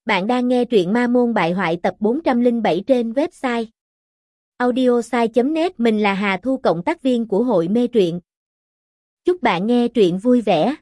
Bạn đang nghe truyện Ma Môn Bại Hoại tập 407 trên website audiosai.net. Mình là Hà Thu, cộng tác viên của hội mê truyện. Chúc bạn nghe truyện vui vẻ.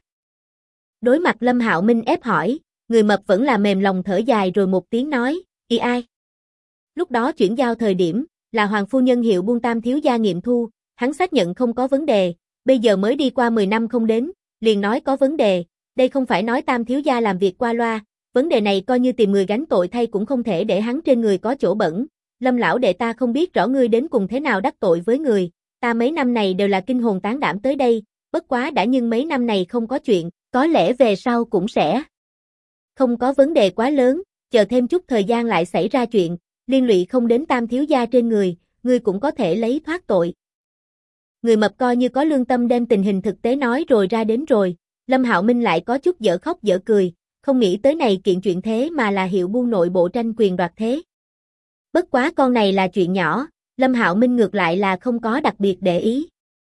Đối mặt Lâm Hạo Minh ép hỏi, người mập vẫn là mềm lòng thở dài rồi một tiếng nói, "Y ai?" Lúc đó chuyển giao thời điểm, là Hoàng phu nhân hiệu buôn Tam thiếu gia nghiệm thu, hắn xác nhận không có vấn đề, bây giờ mới đi qua 10 năm không đến, liền nói có vấn đề, đây không phải nói Tam thiếu gia làm việc qua loa. Vấn đề này coi như tìm người gánh tội thay cũng không thể để hắn trên người có chỗ bẩn. Lâm lão đệ, ta không biết rõ ngươi đến cùng thế nào đắc tội với người, ta mấy năm này đều là kinh hồn tán đảm tới đây, bất quá đã nhưng mấy năm này không có chuyện, có lẽ về sau cũng sẽ không có vấn đề quá lớn, chờ thêm chút thời gian lại xảy ra chuyện, liên lụy không đến Tam thiếu gia trên người, ngươi cũng có thể lấy thoát tội. Người mập coi như có lương tâm đem tình hình thực tế nói rồi ra đến rồi, Lâm Hạo Minh lại có chút dở khóc dở cười. Không nghĩ tới này kiện chuyện thế mà là hiệu buôn nội bộ tranh quyền đoạt thế. Bất quá con này là chuyện nhỏ, Lâm Hạo Minh ngược lại là không có đặc biệt để ý.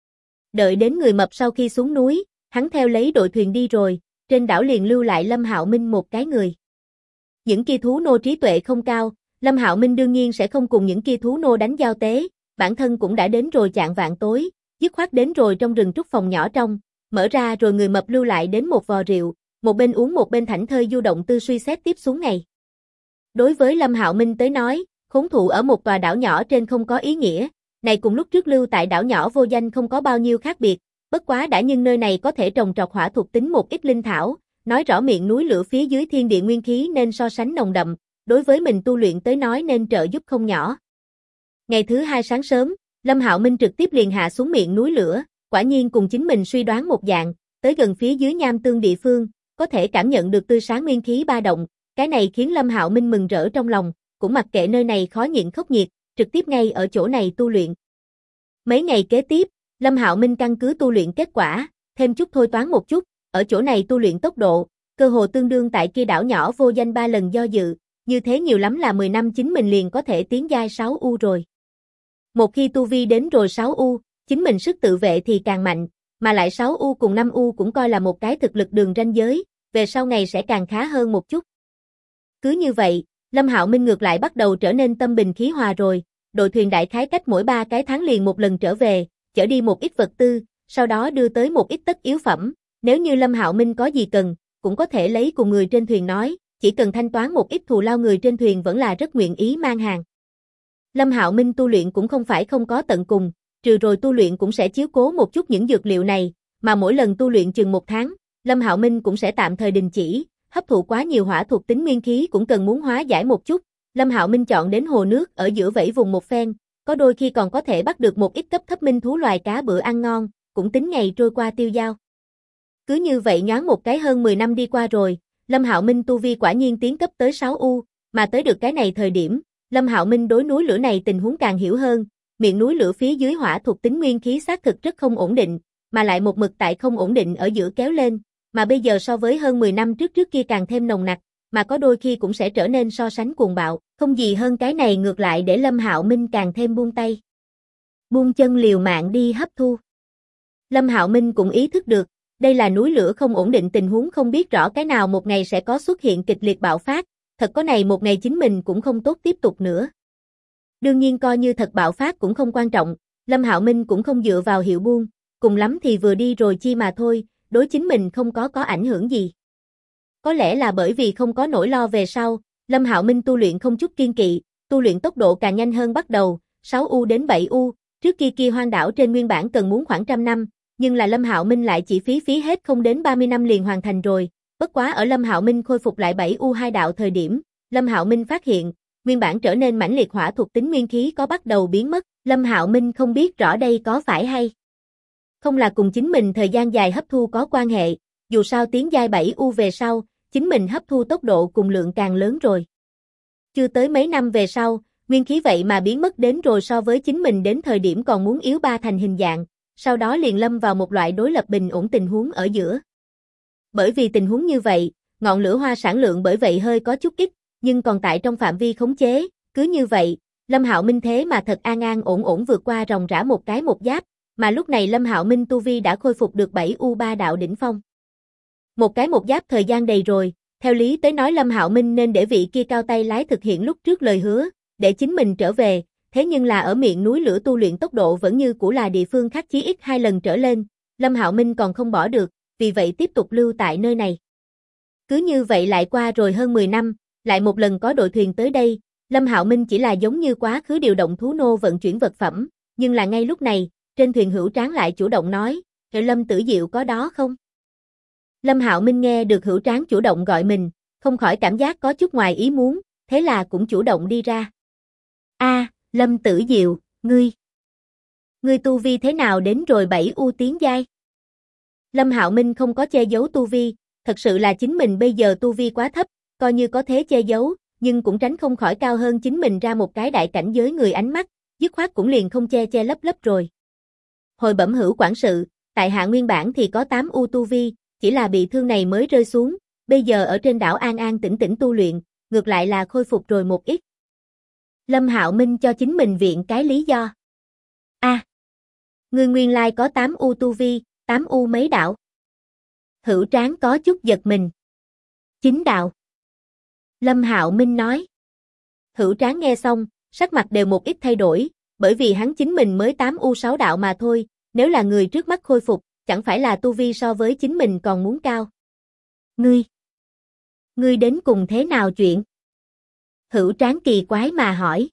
Đợi đến người mập sau khi xuống núi, hắn theo lấy đội thuyền đi rồi, trên đảo liền lưu lại Lâm Hạo Minh một cái người. Những kia thú nô trí tuệ không cao, Lâm Hạo Minh đương nhiên sẽ không cùng những kia thú nô đánh giao tế, bản thân cũng đã đến rồi chạng vạng tối, dứt khoát đến rồi trong rừng trúc phòng nhỏ trong, mở ra rồi người mập lưu lại đến một vò rượu. Một bên uống một bên thảnh thơi du động tư suy xét tiếp xuống ngày. Đối với Lâm Hạo Minh tới nói, khốn thụ ở một tòa đảo nhỏ trên không có ý nghĩa, này cùng lúc trước lưu tại đảo nhỏ vô danh không có bao nhiêu khác biệt, bất quá đã nhưng nơi này có thể trồng trọt hỏa thuộc tính một ít linh thảo, nói rõ miệng núi lửa phía dưới thiên địa nguyên khí nên so sánh nồng đậm, đối với mình tu luyện tới nói nên trợ giúp không nhỏ. Ngày thứ hai sáng sớm, Lâm Hạo Minh trực tiếp liền hạ xuống miệng núi lửa, quả nhiên cùng chính mình suy đoán một dạng, tới gần phía dưới nham tương địa phương, có thể cảm nhận được tươi sáng nguyên khí ba động, cái này khiến Lâm Hạo Minh mừng rỡ trong lòng, cũng mặc kệ nơi này khó nhịn khốc nhiệt, trực tiếp ngay ở chỗ này tu luyện. Mấy ngày kế tiếp, Lâm Hạo Minh căn cứ tu luyện kết quả, thêm chút thôi toán một chút, ở chỗ này tu luyện tốc độ, cơ hồ tương đương tại kia đảo nhỏ vô danh 3 lần do dự, như thế nhiều lắm là 10 năm chính mình liền có thể tiến giai 6U rồi. Một khi tu vi đến rồi 6U, chính mình sức tự vệ thì càng mạnh. Mà lại 6U cùng 5U cũng coi là một cái thực lực đường ranh giới, về sau ngày sẽ càng khá hơn một chút. Cứ như vậy, Lâm Hạo Minh ngược lại bắt đầu trở nên tâm bình khí hòa rồi, đội thuyền đại khái cách mỗi 3 cái tháng liền một lần trở về, chở đi một ít vật tư, sau đó đưa tới một ít tất yếu phẩm, nếu như Lâm Hạo Minh có gì cần, cũng có thể lấy cùng người trên thuyền nói, chỉ cần thanh toán một ít thù lao người trên thuyền vẫn là rất nguyện ý mang hàng. Lâm Hạo Minh tu luyện cũng không phải không có tận cùng, trừ rồi tu luyện cũng sẽ chiếu cố một chút những dược liệu này, mà mỗi lần tu luyện chừng 1 tháng, Lâm Hạo Minh cũng sẽ tạm thời đình chỉ, hấp thụ quá nhiều hỏa thuộc tính nguyên khí cũng cần muốn hóa giải một chút. Lâm Hạo Minh chọn đến hồ nước ở giữa vẫy vùng một phen, có đôi khi còn có thể bắt được một ít cấp thấp minh thú loài cá bữa ăn ngon, cũng tính ngày trôi qua tiêu dao. Cứ như vậy nhoáng một cái hơn 10 năm đi qua rồi, Lâm Hạo Minh tu vi quả nhiên tiến cấp tới 6U, mà tới được cái này thời điểm, Lâm Hạo Minh đối núi lửa này tình huống càng hiểu hơn. Miệng núi lửa phía dưới hỏa thuộc tính nguyên khí xác thực rất không ổn định, mà lại một mực tại không ổn định ở giữa kéo lên, mà bây giờ so với hơn 10 năm trước kia càng thêm nồng nặc, mà có đôi khi cũng sẽ trở nên so sánh cuồng bạo, không gì hơn cái này ngược lại để Lâm Hạo Minh càng thêm buông tay. Buông chân liều mạng đi hấp thu. Lâm Hạo Minh cũng ý thức được, đây là núi lửa không ổn định tình huống, không biết rõ cái nào một ngày sẽ có xuất hiện kịch liệt bạo phát, thật có này một ngày chính mình cũng không tốt tiếp tục nữa. Đương nhiên coi như thật bạo phát cũng không quan trọng, Lâm Hạo Minh cũng không dựa vào hiệu buôn, cùng lắm thì vừa đi rồi chi mà thôi, đối chính mình không có ảnh hưởng gì. Có lẽ là bởi vì không có nỗi lo về sau, Lâm Hạo Minh tu luyện không chút kiên kỵ, tu luyện tốc độ càng nhanh hơn bắt đầu, 6U đến 7U, trước kia hoang đảo trên nguyên bản cần muốn khoảng 100 năm, nhưng là Lâm Hạo Minh lại chỉ phí hết không đến 30 năm liền hoàn thành rồi, bất quá ở Lâm Hạo Minh khôi phục lại 7U hai đạo thời điểm, Lâm Hạo Minh phát hiện, nguyên bản trở nên mãnh liệt hỏa thuộc tính nguyên khí có bắt đầu biến mất, Lâm Hạo Minh không biết rõ đây có phải hay không là cùng chính mình thời gian dài hấp thu có quan hệ, dù sao tiến giai 7U về sau, chính mình hấp thu tốc độ cùng lượng càng lớn rồi. Chưa tới mấy năm về sau, nguyên khí vậy mà biến mất đến rồi so với chính mình đến thời điểm còn muốn yếu 3 thành hình dạng, sau đó liền lâm vào một loại đối lập bình ổn tình huống ở giữa. Bởi vì tình huống như vậy, ngọn lửa hoa sản lượng bởi vậy hơi có chút ít, nhưng còn tại trong phạm vi khống chế, cứ như vậy, Lâm Hạo Minh thế mà thật an ổn vượt qua ròng rã một cái một giáp, mà lúc này Lâm Hạo Minh tu vi đã khôi phục được 7U3 đạo đỉnh phong. Một cái một giáp thời gian đầy rồi, theo lý tới nói Lâm Hạo Minh nên để vị kia cao tay lái thực hiện lúc trước lời hứa, để chính mình trở về, thế nhưng là ở miệng núi lửa tu luyện tốc độ vẫn như cũ là địa phương khác chí ít 2 lần trở lên, Lâm Hạo Minh còn không bỏ được, vì vậy tiếp tục lưu tại nơi này. Cứ như vậy lại qua rồi hơn 10 năm, lại một lần có đội thuyền tới đây, Lâm Hạo Minh chỉ là giống như quá khứ điều động thú nô vận chuyển vật phẩm, nhưng là ngay lúc này, trên thuyền Hữu Tráng lại chủ động nói, Lâm Tử Diệu có đó không? Lâm Hạo Minh nghe được Hữu Tráng chủ động gọi mình, không khỏi cảm giác có chút ngoài ý muốn, thế là cũng chủ động đi ra. Lâm Tử Diệu, ngươi tu vi thế nào đến rồi 7U tiến giai? Lâm Hạo Minh không có che giấu tu vi, thật sự là chính mình bây giờ tu vi quá thấp, coi như có thế che giấu, nhưng cũng tránh không khỏi cao hơn chính mình ra một cái đại cảnh giới người ánh mắt, dứt khoát cũng liền không che lấp rồi. Hồi bẩm Hữu quản sự, tại hạ nguyên bản thì có 8U tu vi, chỉ là bị thương này mới rơi xuống, bây giờ ở trên đảo an an tĩnh tĩnh tu luyện, ngược lại là khôi phục rồi một ít. Lâm Hạo Minh cho chính mình viện cái lý do. Ngươi nguyên lai có 8U tu vi, 8U mấy đạo? Hữu Tráng có chút giật mình. 9 đạo. Lâm Hạo Minh nói. Hữu Tráng nghe xong, sắc mặt đều một ít thay đổi, bởi vì hắn chính mình mới 8U 6 đạo mà thôi, nếu là người trước mắt khôi phục, chẳng phải là tu vi so với chính mình còn muốn cao. Ngươi đến cùng thế nào chuyện? Hữu Tráng kỳ quái mà hỏi.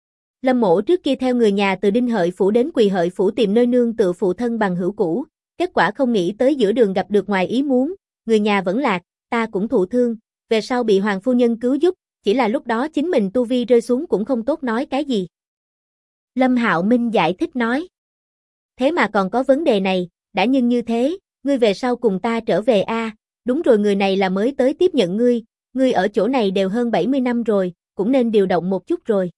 Lâm Mỗ trước kia theo người nhà từ Đinh Hợi Phủ đến Quỳ Hợi Phủ tìm nơi nương tựa phụ thân bằng hữu cũ, kết quả không nghĩ tới giữa đường gặp được ngoài ý muốn, người nhà vẫn lạc, ta cũng thụ thương, về sau bị Hoàng phu nhân cứu giúp, chỉ là lúc đó chính mình tu vi rơi xuống cũng không tốt nói cái gì. Lâm Hạo Minh giải thích nói. Thế mà còn có vấn đề này, đã nhưng như thế, ngươi về sau cùng ta trở về đúng rồi người này là mới tới tiếp nhận ngươi ở chỗ này đều hơn 70 năm rồi, cũng nên điều động một chút rồi.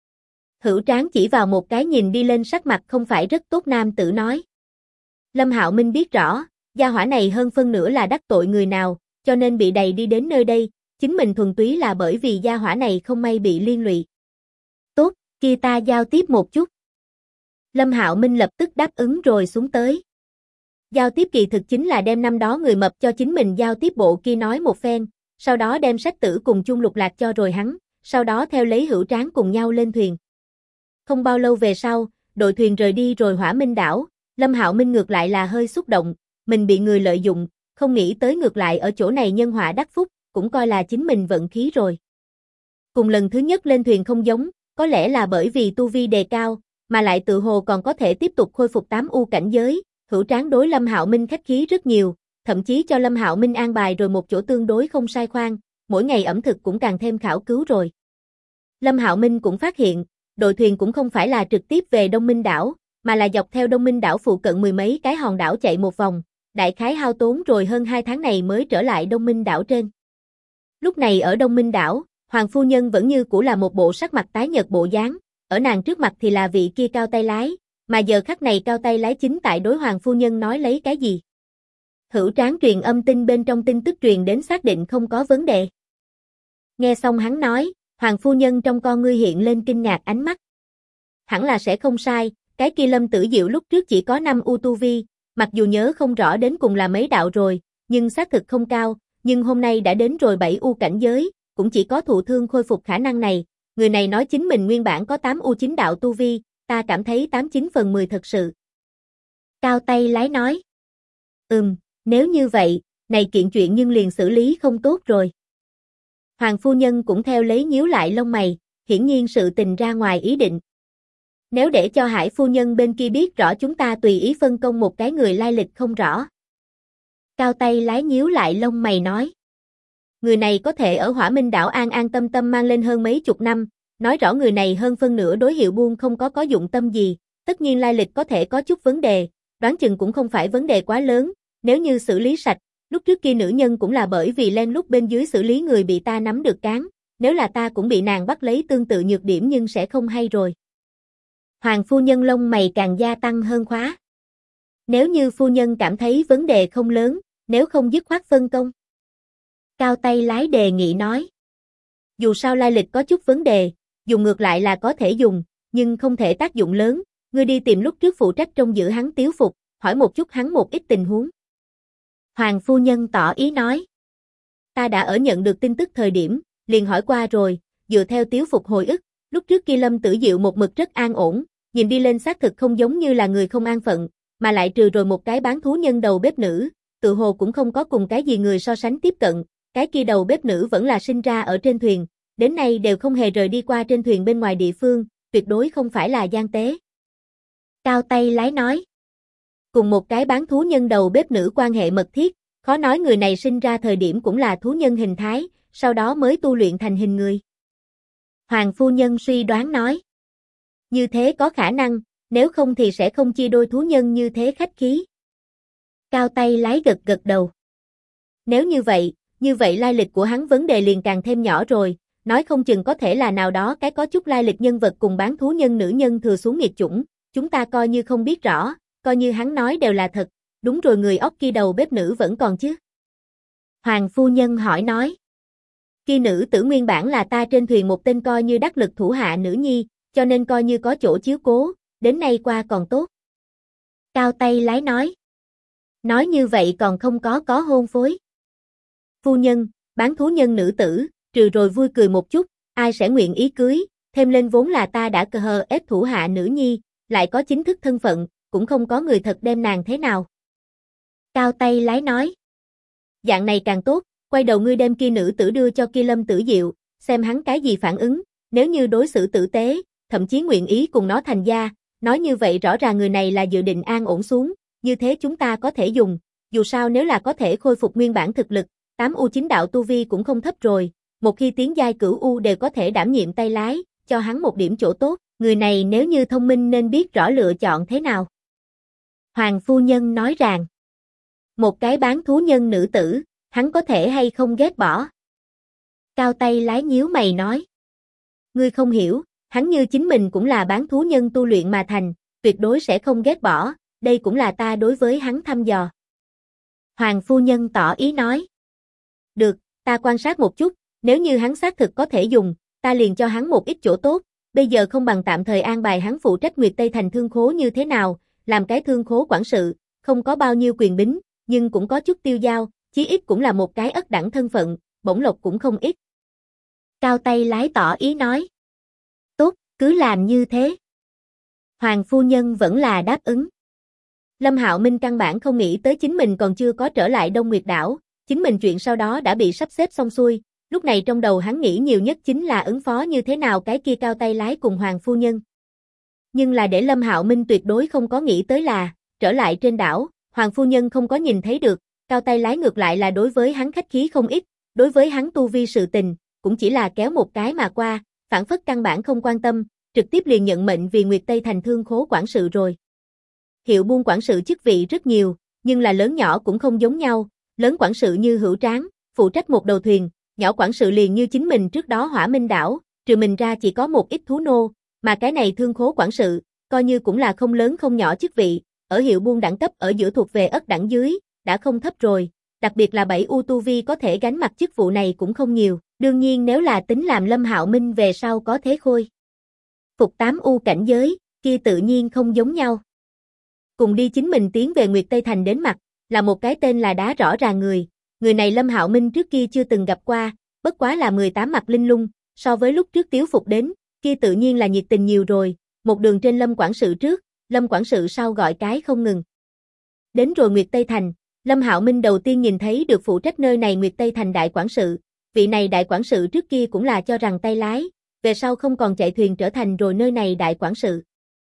Hữu Tráng chỉ vào một cái nhìn đi lên sắc mặt không phải rất tốt nam tử nói. Lâm Hạo Minh biết rõ, gia hỏa này hơn phân nửa là đắc tội người nào, cho nên bị đày đi đến nơi đây, chính mình thuần túy là bởi vì gia hỏa này không may bị liên lụy. Tốt, kia ta giao tiếp một chút. Lâm Hạo Minh lập tức đáp ứng rồi xuống tới. Giao tiếp kỳ thực chính là đem năm đó người mập cho chính mình giao tiếp bộ kia nói một phen, sau đó đem sách tử cùng chung lục lạc cho rồi hắn, sau đó theo lấy Hữu Tráng cùng nhau lên thuyền. Không bao lâu về sau, đội thuyền rời đi rồi Hỏa Minh đảo, Lâm Hạo Minh ngược lại là hơi xúc động, mình bị người lợi dụng, không nghĩ tới ngược lại ở chỗ này nhân họa đắc phúc, cũng coi là chính mình vận khí rồi. Cùng lần thứ nhất lên thuyền không giống, có lẽ là bởi vì tu vi đề cao, mà lại tự hồ còn có thể tiếp tục khôi phục 8U cảnh giới, Hữu Tráng đối Lâm Hạo Minh khách khí rất nhiều, thậm chí cho Lâm Hạo Minh an bài rồi một chỗ tương đối không sai khoan, mỗi ngày ẩm thực cũng càng thêm khảo cứu rồi. Lâm Hạo Minh cũng phát hiện, đội thuyền cũng không phải là trực tiếp về Đông Minh đảo, mà là dọc theo Đông Minh đảo phụ cận mười mấy cái hòn đảo chạy một vòng, đại khái hao tốn rồi hơn 2 tháng này mới trở lại Đông Minh đảo trên. Lúc này ở Đông Minh đảo, Hoàng phu nhân vẫn như cũ là một bộ sắc mặt tái nhợt bộ dáng, ở nàng trước mặt thì là vị kia cao tay lái, mà giờ khắc này cao tay lái chính tại đối Hoàng phu nhân nói lấy cái gì. Hữu Tráng truyền âm tin bên trong tin tức truyền đến xác định không có vấn đề. Nghe xong hắn nói, Hoàng phu nhân trong con ngươi hiện lên kinh ngạc ánh mắt. Hẳn là sẽ không sai, cái kia Lâm Tử Diệu lúc trước chỉ có 5U tu vi, mặc dù nhớ không rõ đến cùng là mấy đạo rồi, nhưng xác thực không cao, nhưng hôm nay đã đến rồi 7U cảnh giới, cũng chỉ có thụ thương khôi phục khả năng này, người này nói chính mình nguyên bản có 8U 9 đạo tu vi, ta cảm thấy 89/10 thật sự. Cao tay lái nói. Nếu như vậy, này kiện chuyện nhưng liền xử lý không tốt rồi. Hoàng phu nhân cũng theo lấy nhíu lại lông mày, hiển nhiên sự tình ra ngoài ý định. Nếu để cho Hải phu nhân bên kia biết rõ chúng ta tùy ý phân công một cái người lai lịch không rõ. Cao tay lái nhíu lại lông mày nói. Người này có thể ở Hỏa Minh đảo an an tâm tâm mang lên hơn mấy chục năm, nói rõ người này hơn phân nửa đối Hiệu Buôn không có dụng tâm gì, tất nhiên lai lịch có thể có chút vấn đề, đoán chừng cũng không phải vấn đề quá lớn, nếu như xử lý sạch, lúc trước kia nữ nhân cũng là bởi vì len lút bên dưới xử lý người bị ta nắm được cán, nếu là ta cũng bị nàng bắt lấy tương tự nhược điểm nhưng sẽ không hay rồi. Hoàng phu nhân lông mày càng gia tăng hơn khóa. Nếu như phu nhân cảm thấy vấn đề không lớn, nếu không dứt khoát phân công. Cao tay lái đề nghị nói. Dù sao lai lịch có chút vấn đề, dùng ngược lại là có thể dùng, nhưng không thể tác dụng lớn, ngươi đi tìm lúc trước phụ trách trông giữ hắn Tiếu Phục, hỏi một chút hắn một ít tình huống. Hoàng phu nhân tỏ ý nói. Ta đã ở nhận được tin tức thời điểm, liền hỏi qua rồi, dựa theo Tiếu Phục hồi ức, lúc trước kia Lâm Tử Diệu một mực rất an ổn, nhìn đi lên xác thực không giống như là người không an phận, mà lại trừ rồi một cái bán thú nhân đầu bếp nữ, tự hồ cũng không có cùng cái gì người so sánh tiếp cận, cái kia đầu bếp nữ vẫn là sinh ra ở trên thuyền, đến nay đều không hề rời đi qua trên thuyền bên ngoài địa phương, tuyệt đối không phải là gian tế. Cao Tay Lái nói, cùng một cái bán thú nhân đầu bếp nữ quan hệ mật thiết, khó nói người này sinh ra thời điểm cũng là thú nhân hình thái, sau đó mới tu luyện thành hình người. Hoàng phu nhân suy đoán nói, như thế có khả năng, nếu không thì sẽ không chia đôi thú nhân như thế khách khí. Cao Tay Lái gật gật đầu. Nếu như vậy lai lịch của hắn vấn đề liền càng thêm nhỏ rồi, nói không chừng có thể là nào đó cái có chút lai lịch nhân vật cùng bán thú nhân nữ nhân thừa xuống nghiệt chủng, chúng ta coi như không biết rõ, coi như hắn nói đều là thật, đúng rồi người ốc kia đầu bếp nữ vẫn còn chứ? Hoàng phu nhân hỏi nói. Kia nữ tử nguyên bản là ta trên thuyền một tên coi như đắc lực thủ hạ nữ nhi, cho nên coi như có chỗ chiếu cố, đến nay qua còn tốt. Cao Tay Lái nói. Nói như vậy còn không có hôn phối. Phu nhân, bán thú nhân nữ tử, trừ rồi vui cười một chút, ai sẽ nguyện ý cưới, thêm lên vốn là ta đã cờ hờ ép thủ hạ nữ nhi, lại có chính thức thân phận, cũng không có người thật đem nàng thế nào. Cao Tay Lái nói. Dạng này càng tốt, quay đầu ngươi đem kia nữ tử đưa cho kia Lâm Tử Diệu, xem hắn cái gì phản ứng, nếu như đối xử tử tế, thậm chí nguyện ý cùng nó thành gia, nói như vậy rõ ràng người này là dự định an ổn xuống, như thế chúng ta có thể dùng, dù sao nếu là có thể khôi phục nguyên bản thực lực, 8U9 đạo tu vi cũng không thấp rồi, một khi tiến giai cửu U đều có thể đảm nhiệm tay lái, cho hắn một điểm chỗ tốt, người này nếu như thông minh nên biết rõ lựa chọn thế nào. Hoàng phu nhân nói rằng, một cái bán thú nhân nữ tử, hắn có thể hay không ghét bỏ. Cao Tay Lái nhíu mày nói, ngươi không hiểu, hắn như chính mình cũng là bán thú nhân tu luyện mà thành, tuyệt đối sẽ không ghét bỏ, đây cũng là ta đối với hắn thăm dò. Hoàng phu nhân tỏ ý nói, được, ta quan sát một chút, nếu như hắn xác thực có thể dùng, ta liền cho hắn một ít chỗ tốt, bây giờ không bằng tạm thời an bài hắn phụ trách Nguyệt Tây Thành thương khố như thế nào, làm cái thương khố quản sự, không có bao nhiêu quyền bính, nhưng cũng có chút tiêu dao, chí ít cũng là một cái ất đẳng thân phận, bổng lộc cũng không ít. Cao Tay Lái tỏ ý nói, tốt, cứ làm như thế. Hoàng phu nhân vẫn là đáp ứng. Lâm Hạo Minh căn bản không nghĩ tới chính mình còn chưa có trở lại Đông Nguyệt đảo, chính mình chuyện sau đó đã bị sắp xếp xong xuôi, lúc này trong đầu hắn nghĩ nhiều nhất chính là ứng phó như thế nào cái kia Cao Tay Lái cùng Hoàng phu nhân. Nhưng là để Lâm Hạo Minh tuyệt đối không có nghĩ tới là, trở lại trên đảo, Hoàng phu nhân không có nhìn thấy được, Cao Tay Lái ngược lại là đối với hắn khách khí không ít, đối với hắn tu vi sự tình, cũng chỉ là kéo một cái mà qua, phản phất căn bản không quan tâm, trực tiếp liền nhận mệnh vì Nguyệt Tây Thành thương khố quản sự rồi. Hiệu buôn quản sự chức vị rất nhiều, nhưng là lớn nhỏ cũng không giống nhau, lớn quản sự như Hữu Tráng, phụ trách một đầu thuyền, nhỏ quản sự liền như chính mình trước đó Hỏa Minh đảo, trừ mình ra chỉ có một ít thú nô, mà cái này thương khố quản sự, coi như cũng là không lớn không nhỏ chức vị, ở hiệu buôn đẳng cấp ở giữa thuộc về ất đẳng dưới, đã không thấp rồi, đặc biệt là 7U tu vi có thể gánh mặt chức vụ này cũng không nhiều, đương nhiên nếu là tính làm Lâm Hạo Minh về sau có thế khôi phục 8U cảnh giới, kia tự nhiên không giống nhau. Cùng đi chính mình tiến về Nguyệt Tây Thành đến mặt, là một cái tên là Đá rõ ràng người này Lâm Hạo Minh trước kia chưa từng gặp qua, bất quá là 18 mặt linh lung, so với lúc trước Tiếu Phục đến, kia tự nhiên là nhiệt tình nhiều rồi, một đường trên Lâm quản sự trước, Lâm quản sự sau gọi cái không ngừng. Đến rồi Nguyệt Tây Thành, Lâm Hạo Minh đầu tiên nhìn thấy được phụ trách nơi này Nguyệt Tây Thành đại quản sự, vị này đại quản sự trước kia cũng là cho rằng tay lái, về sau không còn chạy thuyền trở thành rồi nơi này đại quản sự.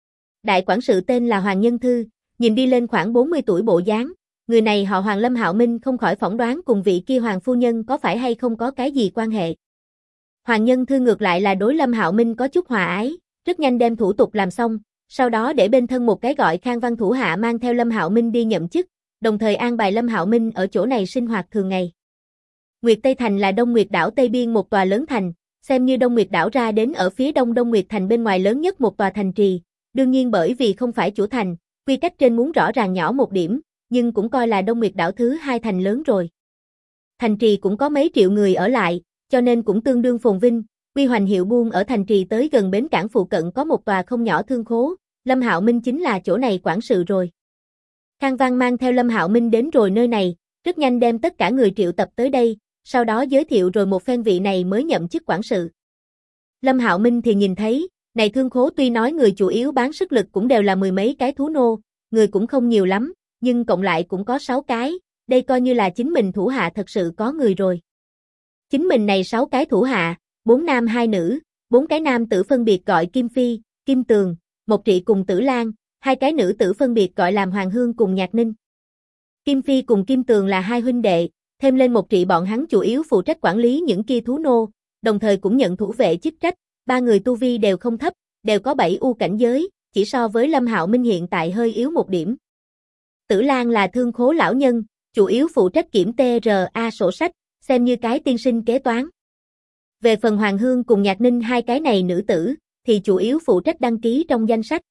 Đại quản sự tên là Hoàng Nhân Thư, nhìn đi lên khoảng 40 tuổi bộ dáng, người này họ Hoàng. Lâm Hạo Minh không khỏi phỏng đoán cùng vị kia Hoàng phu nhân có phải hay không có cái gì quan hệ. Hoàng Nhân Thư ngược lại là đối Lâm Hạo Minh có chút hòa ái, rất nhanh đem thủ tục làm xong, sau đó để bên thân một cái gọi Khang Văn thủ hạ mang theo Lâm Hạo Minh đi nhậm chức, đồng thời an bài Lâm Hạo Minh ở chỗ này sinh hoạt thường ngày. Nguyệt Tây Thành là Đông Nguyệt đảo Tây Biên một tòa lớn thành, xem như Đông Nguyệt đảo ra đến ở phía đông Đông Nguyệt Thành bên ngoài lớn nhất một tòa thành trì, đương nhiên bởi vì không phải chủ thành, quy cách trên muốn rõ ràng nhỏ một điểm, nhưng cũng coi là Đông Nguyệt đảo thứ hai thành lớn rồi. Thành trì cũng có mấy triệu người ở lại, cho nên cũng tương đương phồn vinh, quy hoành hiệu buôn ở thành trì tới gần bến cảng phụ cận có một tòa không nhỏ thương khố, Lâm Hạo Minh chính là chỗ này quản sự rồi. Khang Văn mang theo Lâm Hạo Minh đến rồi nơi này, rất nhanh đem tất cả người triệu tập tới đây, sau đó giới thiệu rồi một phen vị này mới nhậm chức quản sự. Lâm Hạo Minh thì nhìn thấy, này thương khố tuy nói người chủ yếu bán sức lực cũng đều là mười mấy cái thú nô, người cũng không nhiều lắm, nhưng cộng lại cũng có 6 cái, đây coi như là chính mình thủ hạ thật sự có người rồi. Chính mình này 6 cái thủ hạ, 4 nam 2 nữ, 4 cái nam tử phân biệt gọi Kim Phi, Kim Tường, Mộc Trị cùng Tử Lan, 2 cái nữ tử phân biệt gọi làm Hoàng Hương cùng Nhạc Ninh. Kim Phi cùng Kim Tường là 2 huynh đệ, thêm lên Mộc Trị bọn hắn chủ yếu phụ trách quản lý những kia thú nô, đồng thời cũng nhận thủ vệ chức trách, 3 người tu vi đều không thấp, đều có 7 u cảnh giới, chỉ so với Lâm Hạo Minh hiện tại hơi yếu một điểm. Tử Lan là thương khố lão nhân, chủ yếu phụ trách kiểm TRA sổ sách, xem như cái tiên sinh kế toán. Về phần Hoàng Hương cùng Nhạc Ninh 2 cái này nữ tử, thì chủ yếu phụ trách đăng ký trong danh sách.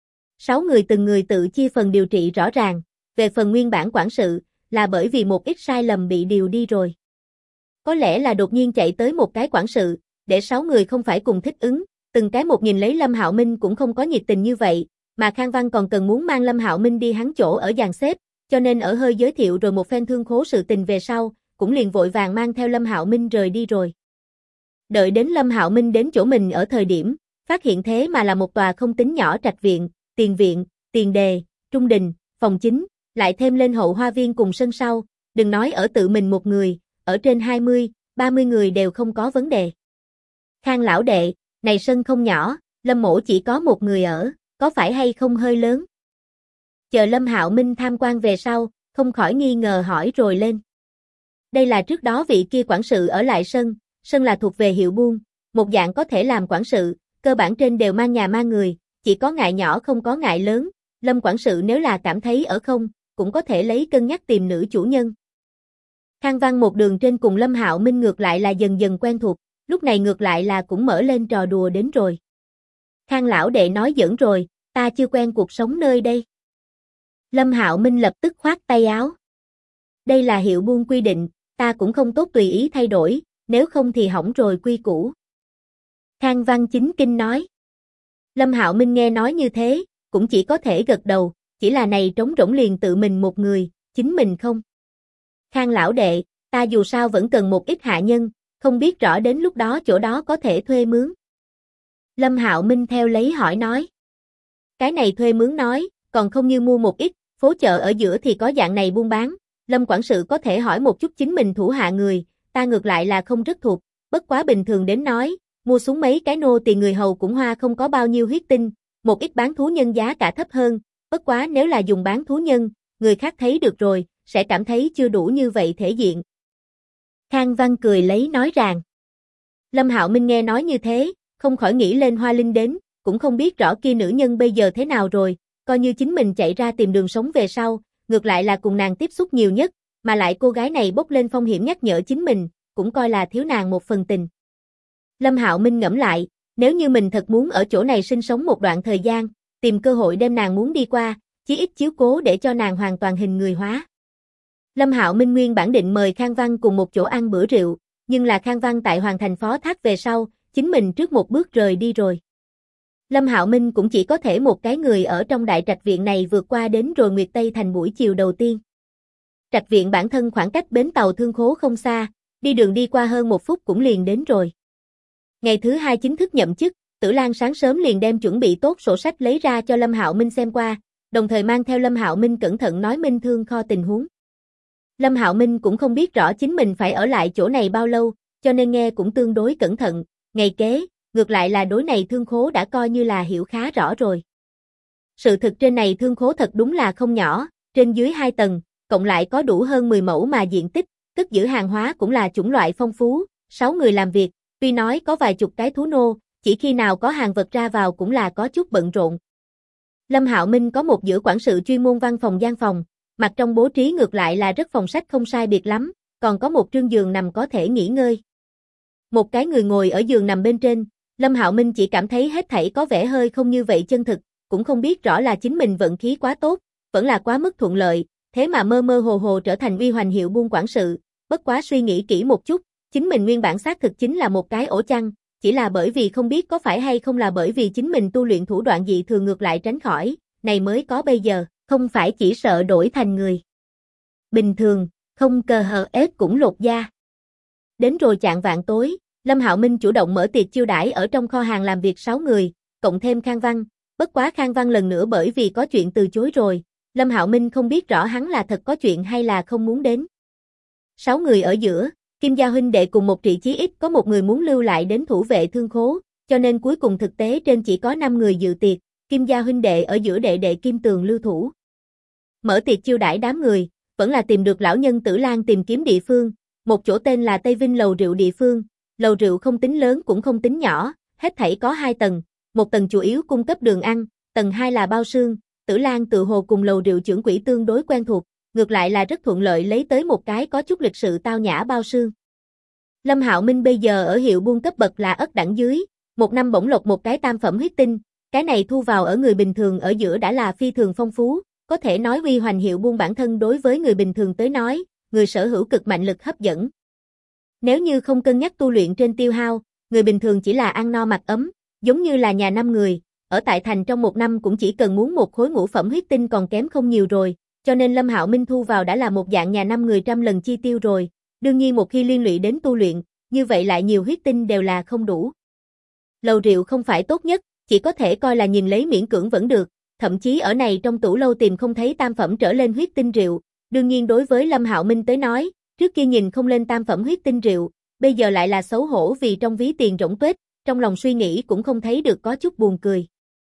6 người từng người tự chia phần điều trị rõ ràng, về phần nguyên bản quản sự, là bởi vì một ít sai lầm bị điều đi rồi. Có lẽ là đột nhiên chạy tới một cái quản sự, để 6 người không phải cùng thích ứng, từng cái một nhìn lấy Lâm Hạo Minh cũng không có nhiệt tình như vậy, mà Khang Văn còn cần muốn mang Lâm Hạo Minh đi hắn chỗ ở dàn xếp, cho nên ở hơi giới thiệu rồi một phen thương khố sự tình về sau, cũng liền vội vàng mang theo Lâm Hạo Minh rời đi rồi. Đợi đến Lâm Hạo Minh đến chỗ mình ở thời điểm, phát hiện thế mà là một tòa không tính nhỏ trạch viện, tiền đề, trung đình, phòng chính, lại thêm lên hậu hoa viên cùng sân sau, đừng nói ở tự mình một người, ở trên 20, 30 người đều không có vấn đề. Khang lão đệ, này sân không nhỏ, Lâm mỗ chỉ có một người ở, có phải hay không hơi lớn? Chờ Lâm Hạo Minh tham quan về sau, không khỏi nghi ngờ hỏi rồi lên. Đây là trước đó vị kia quản sự ở lại sân là thuộc về hiệu buôn, một dạng có thể làm quản sự, cơ bản trên đều mang nhà mang người, chỉ có ngại nhỏ không có ngại lớn, Lâm quản sự nếu là cảm thấy ở không, cũng có thể lấy cân nhắc tìm nữ chủ nhân. Khang Văn một đường trên cùng Lâm Hạo Minh ngược lại là dần dần quen thuộc, lúc này ngược lại là cũng mở lên trò đùa đến rồi. Khang lão đệ nói giỡn rồi, ta chưa quen cuộc sống nơi đây. Lâm Hạo Minh lập tức khoát tay áo. Đây là hiệu buôn quy định, ta cũng không tốt tùy ý thay đổi, nếu không thì hỏng rồi quy củ. Khang Văn chính kinh nói. Lâm Hạo Minh nghe nói như thế, cũng chỉ có thể gật đầu, chỉ là này trống rỗng liền tự mình một người, chính mình không. Khang lão đệ, ta dù sao vẫn cần một ít hạ nhân, không biết rõ đến lúc đó chỗ đó có thể thuê mướn. Lâm Hạo Minh theo lấy hỏi nói. Cái này thuê mướn nói, còn không như mua một ít, phố chợ ở giữa thì có dạng này buôn bán, Lâm quản sự có thể hỏi một chút chính mình thủ hạ người, ta ngược lại là không rất thuộc, bất quá bình thường đến nói, mua xuống mấy cái nô tỳ người hầu cũng hoa không có bao nhiêu huyết tinh, một ít bán thú nhân giá cả thấp hơn, bất quá nếu là dùng bán thú nhân, người khác thấy được rồi, sẽ cảm thấy chưa đủ như vậy thể diện. Khang Văn cười lấy nói rằng. Lâm Hạo Minh nghe nói như thế, không khỏi nghĩ lên Hoa Linh đến, cũng không biết rõ kia nữ nhân bây giờ thế nào rồi, coi như chính mình chạy ra tìm đường sống về sau, ngược lại là cùng nàng tiếp xúc nhiều nhất, mà lại cô gái này bốc lên phong hiểm nhắc nhở chính mình, cũng coi là thiếu nàng một phần tình. Lâm Hạo Minh ngẫm lại, nếu như mình thật muốn ở chỗ này sinh sống một đoạn thời gian, tìm cơ hội đem nàng muốn đi qua, chí ít chiếu cố để cho nàng hoàn toàn hình người hóa. Lâm Hạo Minh nguyên bản định mời Khang Văn cùng một chỗ ăn bữa rượu, nhưng là Khang Văn tại hoàn thành phó thác về sau, chính mình trước một bước rời đi rồi. Lâm Hạo Minh cũng chỉ có thể một cái người ở trong đại trạch viện này vượt qua đến rồi Nguyệt Tây thành buổi chiều đầu tiên. Trạch viện bản thân khoảng cách bến tàu Thương Khố không xa, đi đường đi qua hơn 1 phút cũng liền đến rồi. Ngày thứ 2 chính thức nhậm chức, Tử Lan sáng sớm liền đem chuẩn bị tốt sổ sách lấy ra cho Lâm Hạo Minh xem qua, đồng thời mang theo Lâm Hạo Minh cẩn thận nói minh thương kho tình huống. Lâm Hạo Minh cũng không biết rõ chính mình phải ở lại chỗ này bao lâu, cho nên nghe cũng tương đối cẩn thận, ngày kế, ngược lại là đối này thương khố đã coi như là hiểu khá rõ rồi. Sự thực trên này thương khố thật đúng là không nhỏ, trên dưới 2 tầng, cộng lại có đủ hơn 10 mẫu mà diện tích, cất giữ hàng hóa cũng là chủng loại phong phú, 6 người làm việc, tuy nói có vài chục cái thú nô, chỉ khi nào có hàng vật ra vào cũng là có chút bận rộn. Lâm Hạo Minh có một giữa quản sự chuyên môn văn phòng gian phòng, mặt trong bố trí ngược lại là rất phòng sách không sai biệt lắm, còn có một trương giường nằm có thể nghỉ ngơi. Một cái người ngồi ở giường nằm bên trên, Lâm Hạo Minh chỉ cảm thấy hết thảy có vẻ hơi không như vậy chân thực, cũng không biết rõ là chính mình vận khí quá tốt, vẫn là quá mức thuận lợi, thế mà mơ mơ hồ hồ trở thành uy hoành hiệu buôn quản sự, bất quá suy nghĩ kỹ một chút, chính mình nguyên bản xác thực chính là một cái ổ chăn, chỉ là bởi vì không biết có phải hay không là bởi vì chính mình tu luyện thủ đoạn dị thường ngược lại tránh khỏi, này mới có bây giờ, không phải chỉ sợ đổi thành người bình thường, không cờ hờ ép cũng lột da. Đến rồi chạng vạng tối, Lâm Hạo Minh chủ động mở tiệc chiêu đãi ở trong kho hàng làm việc 6 người, cộng thêm Khang Văn, bất quá Khang Văn lần nữa bởi vì có chuyện từ chối rồi, Lâm Hạo Minh không biết rõ hắn là thật có chuyện hay là không muốn đến. 6 người ở giữa, Kim Gia huynh đệ cùng một Trị Chí ít có một người muốn lưu lại đến thủ vệ thương khố, cho nên cuối cùng thực tế trên chỉ có 5 người dự tiệc, Kim Gia huynh đệ ở giữa đệ đệ Kim Tường lưu thủ. Mở tiệc chiêu đãi đám người, vẫn là tìm được lão nhân Tử Lan tìm kiếm địa phương, một chỗ tên là Tây Vinh lầu rượu địa phương, lầu rượu không tính lớn cũng không tính nhỏ, hết thảy có 2 tầng, một tầng chủ yếu cung cấp đường ăn, tầng 2 là bao xương, Tử Lan tự hồ cùng lầu rượu trưởng quỹ tương đối quen thuộc, ngược lại là rất thuận lợi lấy tới một cái có chút lịch sự tao nhã bao xương. Lâm Hạo Minh bây giờ ở hiệu buôn cấp bậc là ất đẳng dưới, một năm bổng lộc một cái tam phẩm huyết tinh, cái này thu vào ở người bình thường ở giữa đã là phi thường phong phú, có thể nói uy hoành hiệu buôn bản thân đối với người bình thường tới nói, người sở hữu cực mạnh lực hấp dẫn. Nếu như không cân nhắc tu luyện trên tiêu hao, người bình thường chỉ là ăn no mặc ấm, giống như là nhà 5 người, ở tại thành trong một năm cũng chỉ cần muốn một khối ngũ phẩm huyết tinh còn kém không nhiều rồi, cho nên Lâm Hạo Minh thu vào đã là một dạng nhà 5 người trăm lần chi tiêu rồi, đương nhiên một khi liên lụy đến tu luyện, như vậy lại nhiều huyết tinh đều là không đủ. Lầu rượu không phải tốt nhất, chỉ có thể coi là nhìn lấy miễn cưỡng vẫn được, thậm chí ở này trong tủ lâu tìm không thấy tam phẩm trở lên huyết tinh rượu, đương nhiên đối với Lâm Hạo Minh tới nói, trước kia nhìn không lên tam phẩm huyết tinh rượu, bây giờ lại là xấu hổ vì trong ví tiền rỗng tuếch, trong lòng suy nghĩ cũng không thấy được có chút buồn cười.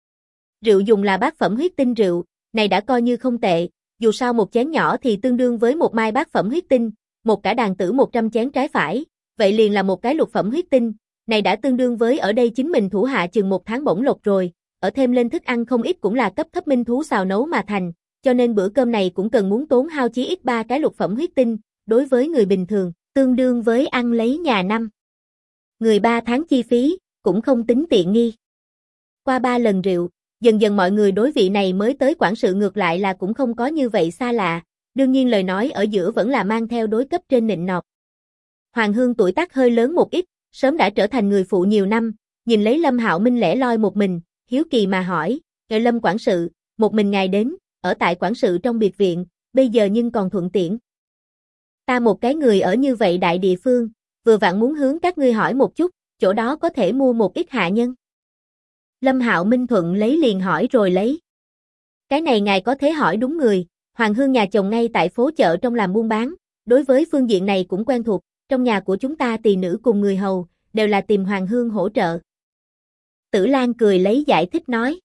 Rượu dùng là bát phẩm huyết tinh rượu, này đã coi như không tệ, dù sao một chén nhỏ thì tương đương với một mai bát phẩm huyết tinh, một cả đàn tử 100 chén trái phải, vậy liền là một cái lục phẩm huyết tinh, này đã tương đương với ở đây chính mình thủ hạ chừng 1 tháng bổng lộc rồi, ở thêm lên thức ăn không ít cũng là cấp thấp minh thú xào nấu mà thành, cho nên bữa cơm này cũng cần muốn tốn hao chí ít 3 cái lục phẩm huyết tinh, đối với người bình thường, tương đương với ăn lấy nhà 5 người 3 tháng chi phí, cũng không tính tiện nghi. Qua 3 lần rượu, dần dần mọi người đối vị này mới tới quản sự ngược lại là cũng không có như vậy xa lạ, đương nhiên lời nói ở giữa vẫn là mang theo đối cấp trên nịnh nọt. Hoàng Hương tuổi tác hơi lớn một ít, sớm đã trở thành người phụ nhiều năm, nhìn lấy Lâm Hạo Minh lẻ loi một mình, hiếu kỳ mà hỏi, "Ngài Lâm quản sự, một mình ngài đến, ở tại quản sự trong biệt viện, bây giờ nhưng còn thuận tiện. Ta một cái người ở như vậy đại địa phương, vừa vặn muốn hướng các ngươi hỏi một chút, chỗ đó có thể mua một ít hạ nhân." Lâm Hạo Minh thuận lấy liền hỏi rồi lấy. Cái này ngài có thể hỏi đúng người, Hoàng Hương nhà chồng ngay tại phố chợ trong làm buôn bán, đối với phương diện này cũng quen thuộc, trong nhà của chúng ta tỳ nữ cùng người hầu, đều là tìm Hoàng Hương hỗ trợ. Tử Lan cười lấy giải thích nói.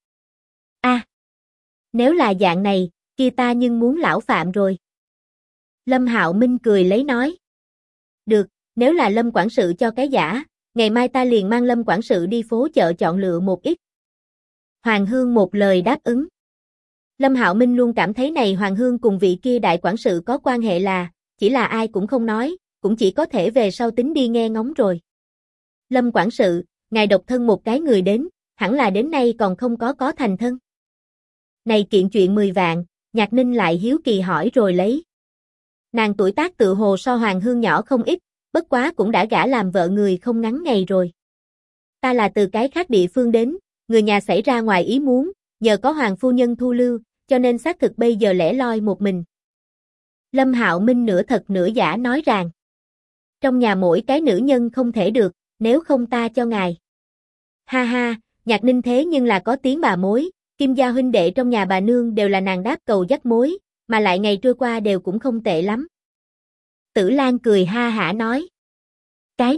Nếu là dạng này, kia ta nhưng muốn lão phạm rồi. Lâm Hạo Minh cười lấy nói. Được, nếu là Lâm quản sự cho cái giả, ngày mai ta liền mang Lâm quản sự đi phố chợ chọn lựa một ít. Hoàng Hương một lời đáp ứng. Lâm Hạo Minh luôn cảm thấy này Hoàng Hương cùng vị kia đại quản sự có quan hệ là, chỉ là ai cũng không nói, cũng chỉ có thể về sau tính đi nghe ngóng rồi. Lâm quản sự, ngài độc thân một cái người đến, hẳn là đến nay còn không có thành thân. Này kiện chuyện 10 vạn, Nhạc Ninh lại hiếu kỳ hỏi rồi lấy. Nàng tuổi tác tự hồ so Hoàng Hương nhỏ không ít, bất quá cũng đã gả làm vợ người không ngắn ngày rồi. Ta là từ cái khác địa phương đến, người nhà xảy ra ngoài ý muốn, nhờ có Hoàng phu nhân thu lưu, cho nên xác thực bây giờ lẻ loi một mình. Lâm Hạo Minh nửa thật nửa giả nói rằng, trong nhà mỗi cái nữ nhân không thể được, nếu không ta cho ngài. Ha ha, Nhạc Ninh thế nhưng là có tiếng bà mối, Kim gia huynh đệ trong nhà bà nương đều là nàng đáp cầu dắt mối, mà lại ngày trôi qua đều cũng không tệ lắm. Tử Lan cười ha hả nói. Cái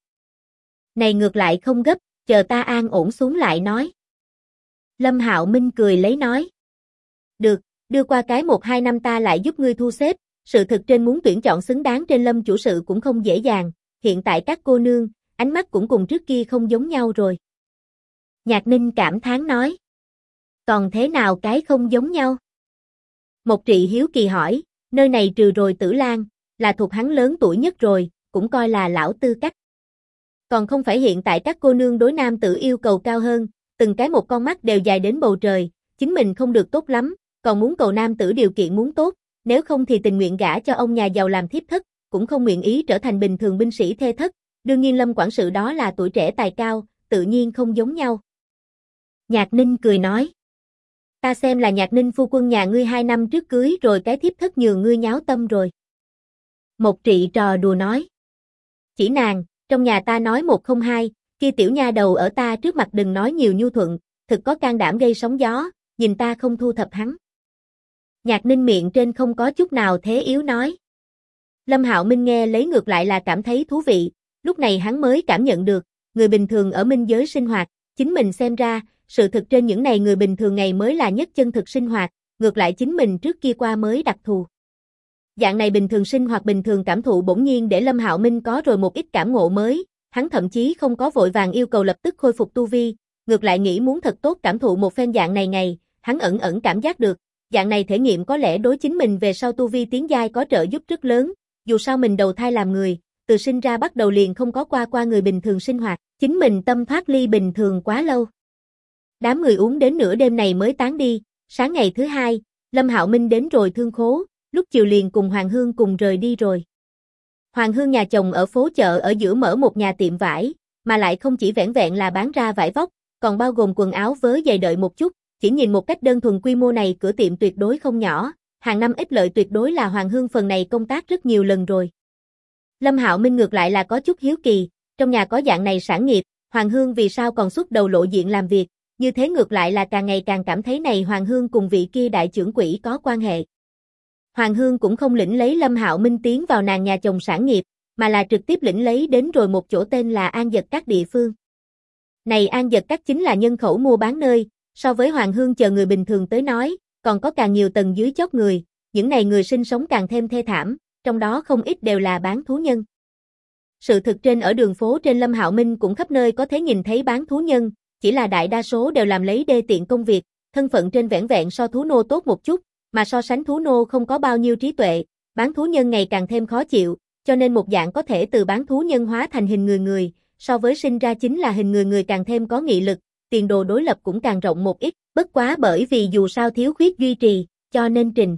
này ngược lại không gấp, chờ ta an ổn xuống lại nói. Lâm Hạo Minh cười lấy nói. Được, đưa qua cái 1-2 năm ta lại giúp ngươi thu xếp, sự thực trên muốn tuyển chọn xứng đáng trên Lâm chủ sự cũng không dễ dàng, hiện tại các cô nương, ánh mắt cũng cùng trước kia không giống nhau rồi. Nhạc Ninh cảm thán nói. Còn thế nào cái không giống nhau? Một Trị hiếu kỳ hỏi, nơi này trừ rồi Tử Lan, là thuộc hắn lớn tuổi nhất rồi, cũng coi là lão tư cách. Còn không phải hiện tại các cô nương đối nam tử yêu cầu cao hơn, từng cái một con mắt đều dài đến bầu trời, chính mình không được tốt lắm, còn muốn cầu nam tử điều kiện muốn tốt, nếu không thì tình nguyện gả cho ông nhà giàu làm thiếp thất, cũng không nguyện ý trở thành bình thường binh sĩ thê thất, đương nhiên Lâm quản sự đó là tuổi trẻ tài cao, tự nhiên không giống nhau. Nhạc Ninh cười nói. Ta xem là Nhạc Ninh phu quân nhà ngươi 2 năm trước cưới rồi cái thiếp thất nhường ngươi nháo tâm rồi. Một Trị trò đùa nói. chỉ nàng, trong nhà ta nói một không hai, kia tiểu nha đầu ở ta trước mặt đừng nói nhiều nhu thuận, thực có can đảm gây sóng gió, nhìn ta không thu thập hắn. Nhạc Ninh miệng trên không có chút nào thế yếu nói. Lâm Hạo Minh nghe lấy ngược lại là cảm thấy thú vị, lúc này hắn mới cảm nhận được, người bình thường ở minh giới sinh hoạt, chính mình xem ra, sự thực trên những này người bình thường ngày mới là nhất chân thực sinh hoạt, ngược lại chính mình trước kia qua mới đặc thù. Dạng này bình thường sinh hoạt bình thường cảm thụ bỗng nhiên để Lâm Hạo Minh có rồi một ít cảm ngộ mới, hắn thậm chí không có vội vàng yêu cầu lập tức khôi phục tu vi, ngược lại nghĩ muốn thật tốt cảm thụ một phen dạng này ngày, hắn ẩn ẩn cảm giác được, dạng này thể nghiệm có lẽ đối chính mình về sau tu vi tiến giai có trợ giúp rất lớn, dù sao mình đầu thai làm người, từ sinh ra bắt đầu liền không có qua người bình thường sinh hoạt, chính mình tâm thoát ly bình thường quá lâu. Đám người uống đến nửa đêm này mới tán đi, sáng ngày thứ hai, Lâm Hạo Minh đến rồi Thương Khố, lúc chiều liền cùng Hoàng Hương cùng rời đi rồi. Hoàng Hương nhà chồng ở phố chợ ở giữa mở một nhà tiệm vải, mà lại không chỉ vẻn vẹn là bán ra vải vóc, còn bao gồm quần áo vớ giày đợi một chút, chỉ nhìn một cách đơn thuần quy mô này cửa tiệm tuyệt đối không nhỏ, hàng năm ích lợi tuyệt đối là Hoàng Hương phần này công tác rất nhiều lần rồi. Lâm Hạo Minh ngược lại là có chút hiếu kỳ, trong nhà có dạng này sản nghiệp, Hoàng Hương vì sao còn xuất đầu lộ diện làm việc, như thế ngược lại là càng ngày càng cảm thấy này Hoàng Hương cùng vị kia đại trưởng quỹ có quan hệ. Hoàng Hương cũng không lĩnh lấy Lâm Hạo Minh tiến vào nàng nhà chồng sản nghiệp, mà là trực tiếp lĩnh lấy đến rồi một chỗ tên là An Dật Các địa phương. Này An Dật Các chính là nhân khẩu mua bán nơi, so với Hoàng Hương chờ người bình thường tới nói, còn có càng nhiều tầng dưới chót người, những này người sinh sống càng thêm thê thảm, trong đó không ít đều là bán thú nhân. Sự thực trên ở đường phố trên Lâm Hạo Minh cũng khắp nơi có thể nhìn thấy bán thú nhân, chỉ là đại đa số đều làm lấy đê tiện công việc, thân phận trên vẻn vẹn so thú nô tốt một chút, mà so sánh thú nô không có bao nhiêu trí tuệ, bán thú nhân ngày càng thêm khó chịu, cho nên một dạng có thể từ bán thú nhân hóa thành hình người, so với sinh ra chính là hình người càng thêm có nghị lực, tiền đồ đối lập cũng càng rộng một ít, bất quá bởi vì dù sao thiếu khuyết duy trì, cho nên trình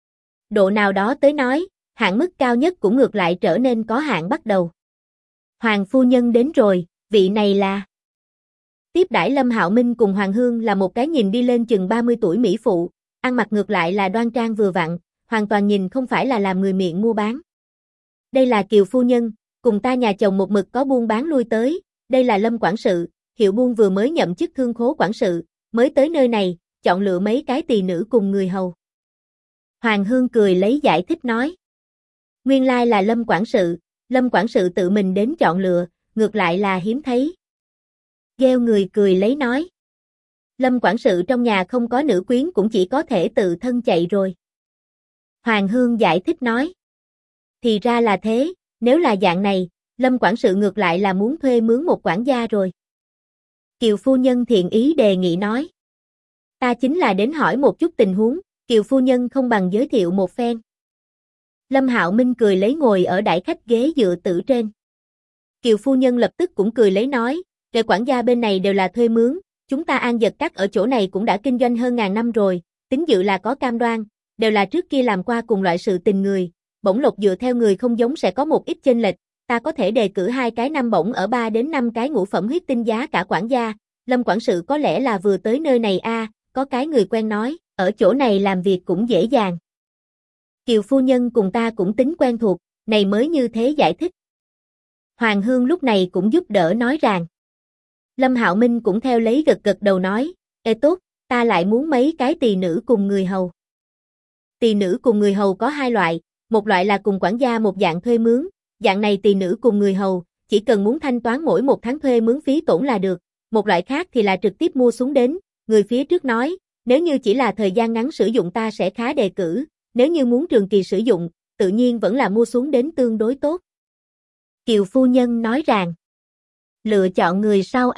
độ nào đó tới nói, hạn mức cao nhất cũng ngược lại trở nên có hạn bắt đầu. Hoàng phu nhân đến rồi, vị này là tiếp đãi Lâm Hạo Minh cùng Hoàng Hương là một cái nhìn đi lên chừng 30 tuổi mỹ phụ, ăn mặc ngược lại là đoan trang vừa vặn, hoàn toàn nhìn không phải là làm người miệng mua bán. Đây là Kiều phu nhân, cùng ta nhà chồng một mực có buôn bán lui tới, đây là Lâm quản sự, hiệu buôn vừa mới nhậm chức Thương Khố quản sự, mới tới nơi này, chọn lựa mấy cái tỳ nữ cùng người hầu. Hoàng Hương cười lấy giải thích nói. Nguyên lai là Lâm quản sự tự mình đến chọn lựa, ngược lại là hiếm thấy. Gheo người cười lấy nói. Lâm quản sự trong nhà không có nữ quyến cũng chỉ có thể tự thân chạy rồi. Hoàng Hương giải thích nói. Thì ra là thế, nếu là dạng này, Lâm quản sự ngược lại là muốn thuê mướn một quản gia rồi. Kiều phu nhân thiện ý đề nghị nói. Ta chính là đến hỏi một chút tình huống, Kiều phu nhân không bằng giới thiệu một phen. Lâm Hạo Minh cười lấy ngồi ở đại khách ghế dựa tử trên. Kiều phu nhân lập tức cũng cười lấy nói, về quản gia bên này đều là thuê mướn, chúng ta An Dật Các ở chỗ này cũng đã kinh doanh hơn ngàn năm rồi, tín dự là có cam đoan, đều là trước kia làm qua cùng loại sự tình người, bổng lộc dựa theo người không giống sẽ có một ít chênh lệch, ta có thể đề cử 2 cái năm bổng ở 3 đến 5 cái ngũ phẩm huyết tinh giá cả quản gia, Lâm quản sự có lẽ là vừa tới nơi này có cái người quen nói, ở chỗ này làm việc cũng dễ dàng. Kiều phu nhân cùng ta cũng tính quen thuộc, này mới như thế giải thích. Hoàng Hương lúc này cũng giúp đỡ nói rằng. Lâm Hạo Minh cũng theo lấy gật đầu nói, ê tốt, ta lại muốn mấy cái tỳ nữ cùng người hầu. Tỳ nữ cùng người hầu có 2 loại, một loại là cùng quản gia một dạng thuê mướn, dạng này tỳ nữ cùng người hầu, chỉ cần muốn thanh toán mỗi một tháng thuê mướn phí tổn là được, một loại khác thì là trực tiếp mua xuống đến, người phía trước nói, nếu như chỉ là thời gian ngắn sử dụng ta sẽ khá đề cử, nếu như muốn trường kỳ sử dụng, tự nhiên vẫn là mua xuống đến tương đối tốt. Kiều phu nhân nói rằng, lựa chọn người sau